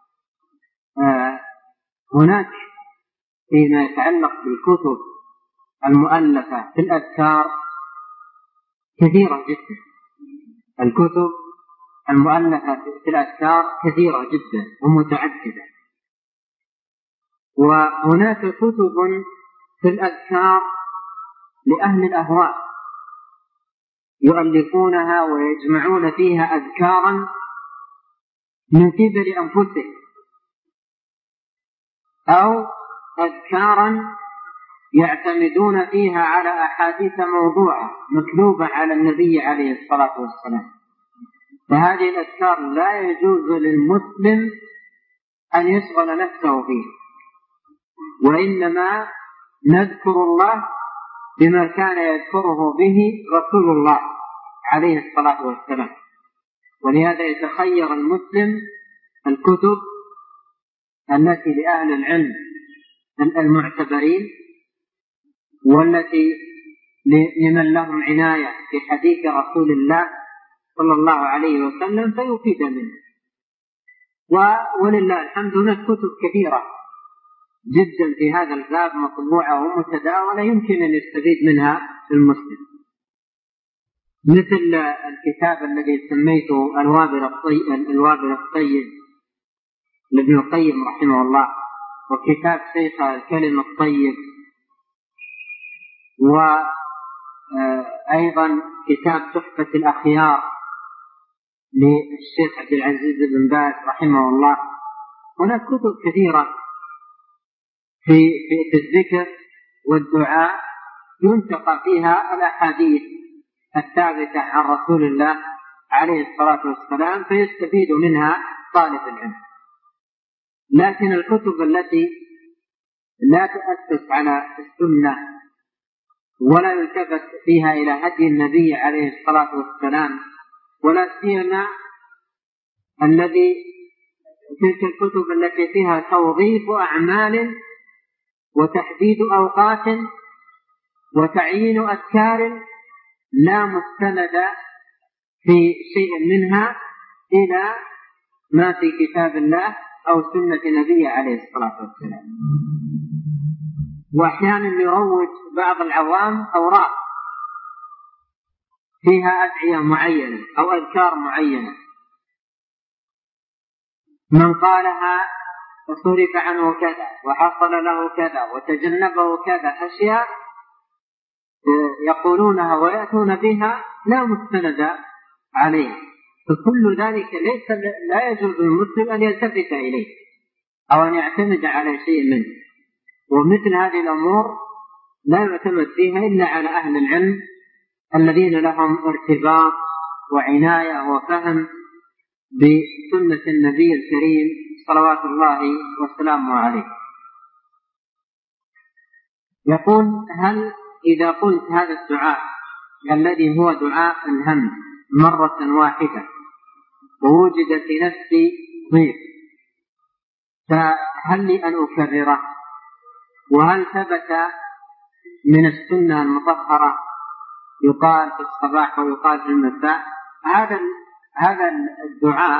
S2: هناك فيما يتعلق بالكتب المؤلفة في الأذكار كثيرة جدا. الكتب المؤلفة في الأذكار كثيرة جدا ومتعددة. وهناك كتب في الأذكار لأهل الأهواء يؤلفونها ويجمعون فيها أذكارا من قبل أنفسهم أو أذكارا يعتمدون فيها على أحاديث موضوعة مكذوبة على النبي عليه الصلاة والسلام. فهذه الأذكار لا يجوز للمسلم أن يشغل نفسه فيها، وإنما نذكر الله بما كان يذكره به رسول الله عليه الصلاة والسلام. ولهذا يتخير المسلم الكتب التي لأهل العلم المعتبرين والتي لمن لهم عناية في حديث رسول الله صلى الله عليه وسلم فيفيد منه. ولله الحمد هناك كتب كثيرة جدا في هذا الباب مطبوعة ومتداولة يمكن أن يستفيد منها المسلم، مثل الكتاب الذي سميته الوابل الطيب لابن القيم رحمه الله، وكتاب شيخ الكلم الطيب، وأيضا كتاب تحفة الأخيار للشيخ عبد العزيز بن باز رحمه الله. هناك كتب كثيرة في الذكر والدعاء ينتقى فيها الأحاديث الثابتة عن رسول الله عليه الصلاة والسلام فيستفيد منها طالب العلم. لكن الكتب التي لا تؤسس على السنة ولا يلتفت فيها إلى هدي النبي عليه الصلاة والسلام، ولا سيما تلك الكتب التي فيها توظيف أعمال وتحديد أوقات وتعيين أذكار لا مستند في شيء منها إلى ما في كتاب الله أو سنة نبي عليه الصلاة والسلام. وأحيانا يروج بعض العوام أوراق فيها أدعية معينة أو أذكار معينة، من قالها وصرف عنه كذا وحصل له كذا وتجنبه كذا، أشياء يقولونها ويأتون بها لا مستند عليه. فكل ذلك لا يجوز للمسلم أن يلتفت إليه أو أن يعتمد على شيء منه. ومثل هذه الأمور لا يعتمد فيها إلا على أهل العلم الذين لهم ارتباط وعناية وفهم بسنة النبي الكريم صلوات الله وسلامه عليه. يقول: هل إذا قلت هذا الدعاء الذي هو دعاء الهم مرة واحدة ووجد في نفسي ضيق، فهل لي أن أكرره؟ وهل ثبت من السنة المطهرة يقال في الصباح ويقال في المساء؟ هذا الدعاء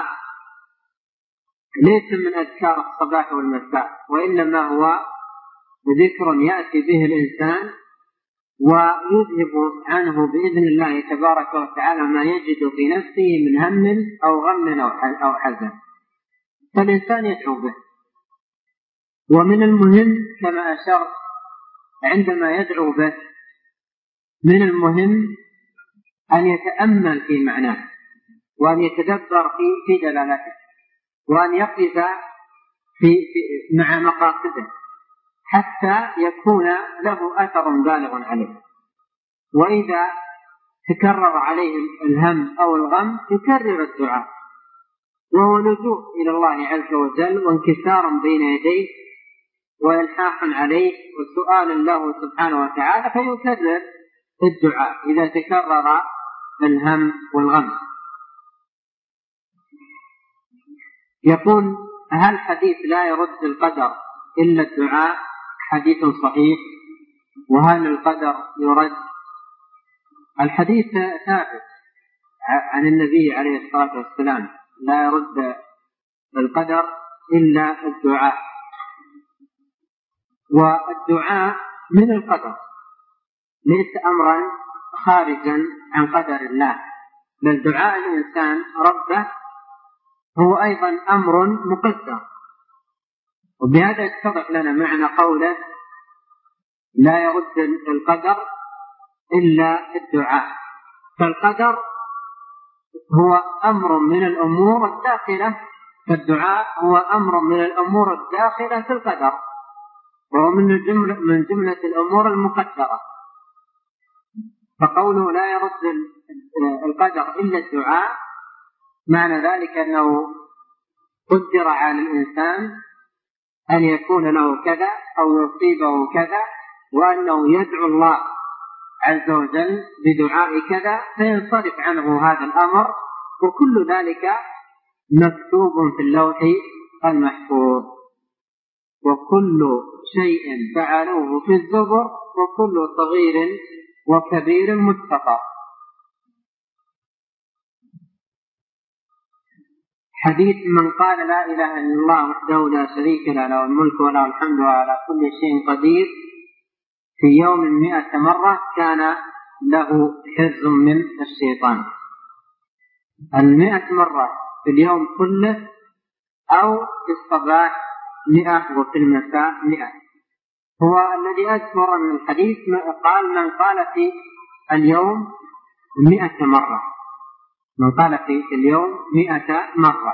S2: ليس من أذكار الصباح والمساء، وإنما هو ذكر يأتي به الإنسان ويذهب عنه بإذن الله تبارك وتعالى ما يجد في نفسه من هم أو غم أو حزن، فالإنسان يدعو به. ومن المهم كما أشرت عندما يدعو به من المهم أن يتأمل في معناه، وأن يتدبر في دلالته، وأن يقف مع مقاصده حتى يكون له أثر بالغ عليه. وإذا تكرر عليه الهم أو الغم يكرر الدعاء، وهو لجوء إلى الله عز وجل وانكسار بين يديه وإلحاح عليه وسؤال له سبحانه وتعالى، فيكرر الدعاء إذا تكرر الهم والغم. يقول: هل حديث لا يرد القدر إلا الدعاء حديث صحيح؟ وهل القدر يرد؟ الحديث ثابت عن النبي عليه الصلاة والسلام: لا يرد القدر إلا الدعاء. والدعاء من القدر، ليس أمرا خارجا عن قدر الله، بل دعاء الإنسان ربه هو أيضا أمر مقدر. وبهذا يتضح لنا معنى قوله: لا يرد القدر إلا الدعاء. فالقدر هو أمر من الأمور الداخلة، فالدعاء هو أمر من الأمور الداخلة في القدر، وهو من جملة الأمور المقدرة. فقوله لا يرد القدر إلا الدعاء معنى ذلك أنه قدر على الإنسان أن يكون له كذا أو يصيبه كذا، وأنه يدعو الله عز وجل بدعاء كذا فينصرف عنه هذا الأمر، وكل ذلك مكتوب في اللوح المحفوظ. وكل شيء فعلوه في الزبر، وكل صغير وكبير مستطر. حديث: من قال لا إله إلا الله وحده لا شريك له، له الملك وله الحمد وعلى كل شيء قدير، في يوم 100 مرة كان له حرز من الشيطان. 100 مرة في اليوم كله، أو في الصباح 100 وفي المساء 100. هو الذي أذكر من الحديث قال: من قال في اليوم 100 مرة، من قال في اليوم 100 مرة.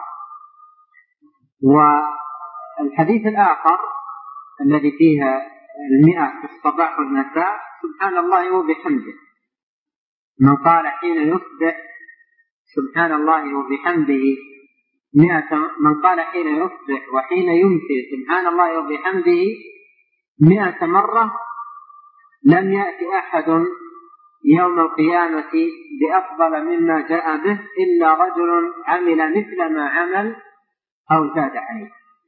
S2: والحديث الآخر الذي فيها 100 في الصباح والمساء: سبحان الله وبحمده. من قال حين يصبح سبحان الله وبحمده 100، من قال حين يصبح وحين يمسي سبحان الله وبحمده 100 مرة، لم يأتي أحد يوم القيامة بأفضل مما جاء به إلا رجل عمل مثل ما عمل أو زاد عليه.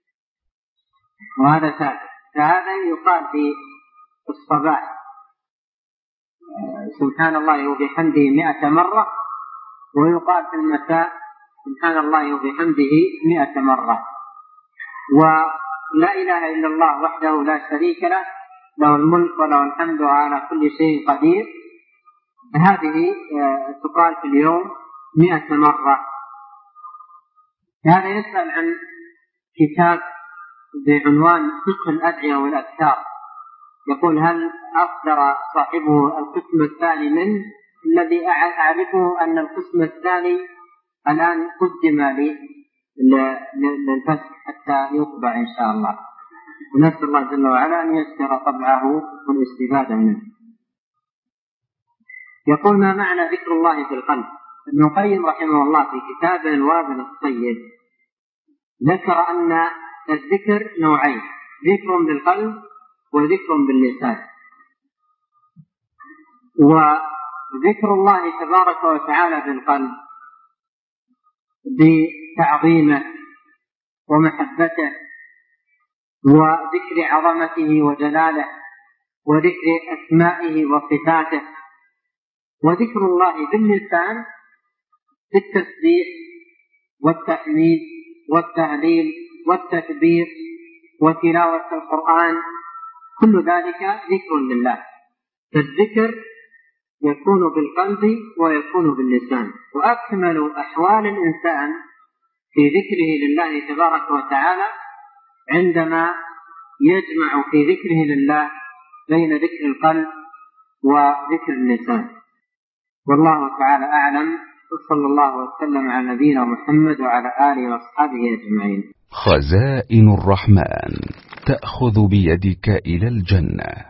S2: وهذا ثابت. فهذا يقال في الصباح سبحان الله وبحمده 100 مرة، ويقال في المساء سبحان الله وبحمده 100 مرة. ولا إله إلا الله وحده لا شريك له، له الملك وله الحمد وعلى كل شيء قدير، هذه تقال في اليوم 100 مرة. هذا يسأل عن كتاب بعنوان فقه الأدعية والأذكار. يقول: هل أصدر صاحبه القسم الثاني منه؟ الذي أعرفه أن القسم الثاني الآن قدم لي للفسح حتى يطبع إن شاء الله. ونسأل الله جل وعلا أن يسر طبعه والاستفادة منه. يقول: ما معنى ذكر الله في القلب؟ ابن القيم رحمه الله في كتابه الوابل الطيب ذكر أن الذكر نوعين: ذكر بالقلب وذكر باللسان. وذكر الله تبارك وتعالى بالقلب بتعظيمه ومحبته وذكر عظمته وجلاله وذكر أسمائه وصفاته. وذكر الله باللسان بالتسبيح والتحميد والتهليل والتكبير وتلاوة القرآن، كل ذلك ذكر لله. فالذكر يكون بالقلب ويكون باللسان. وأكمل أحوال الإنسان في ذكره لله تبارك وتعالى عندما يجمع في ذكره لله بين ذكر القلب وذكر اللسان. والله تعالى أعلم، وصلى الله وسلم على نبينا محمد وعلى آله وأصحابه أجمعين.
S3: خزائن الرحمن تأخذ بيدك إلى الجنة.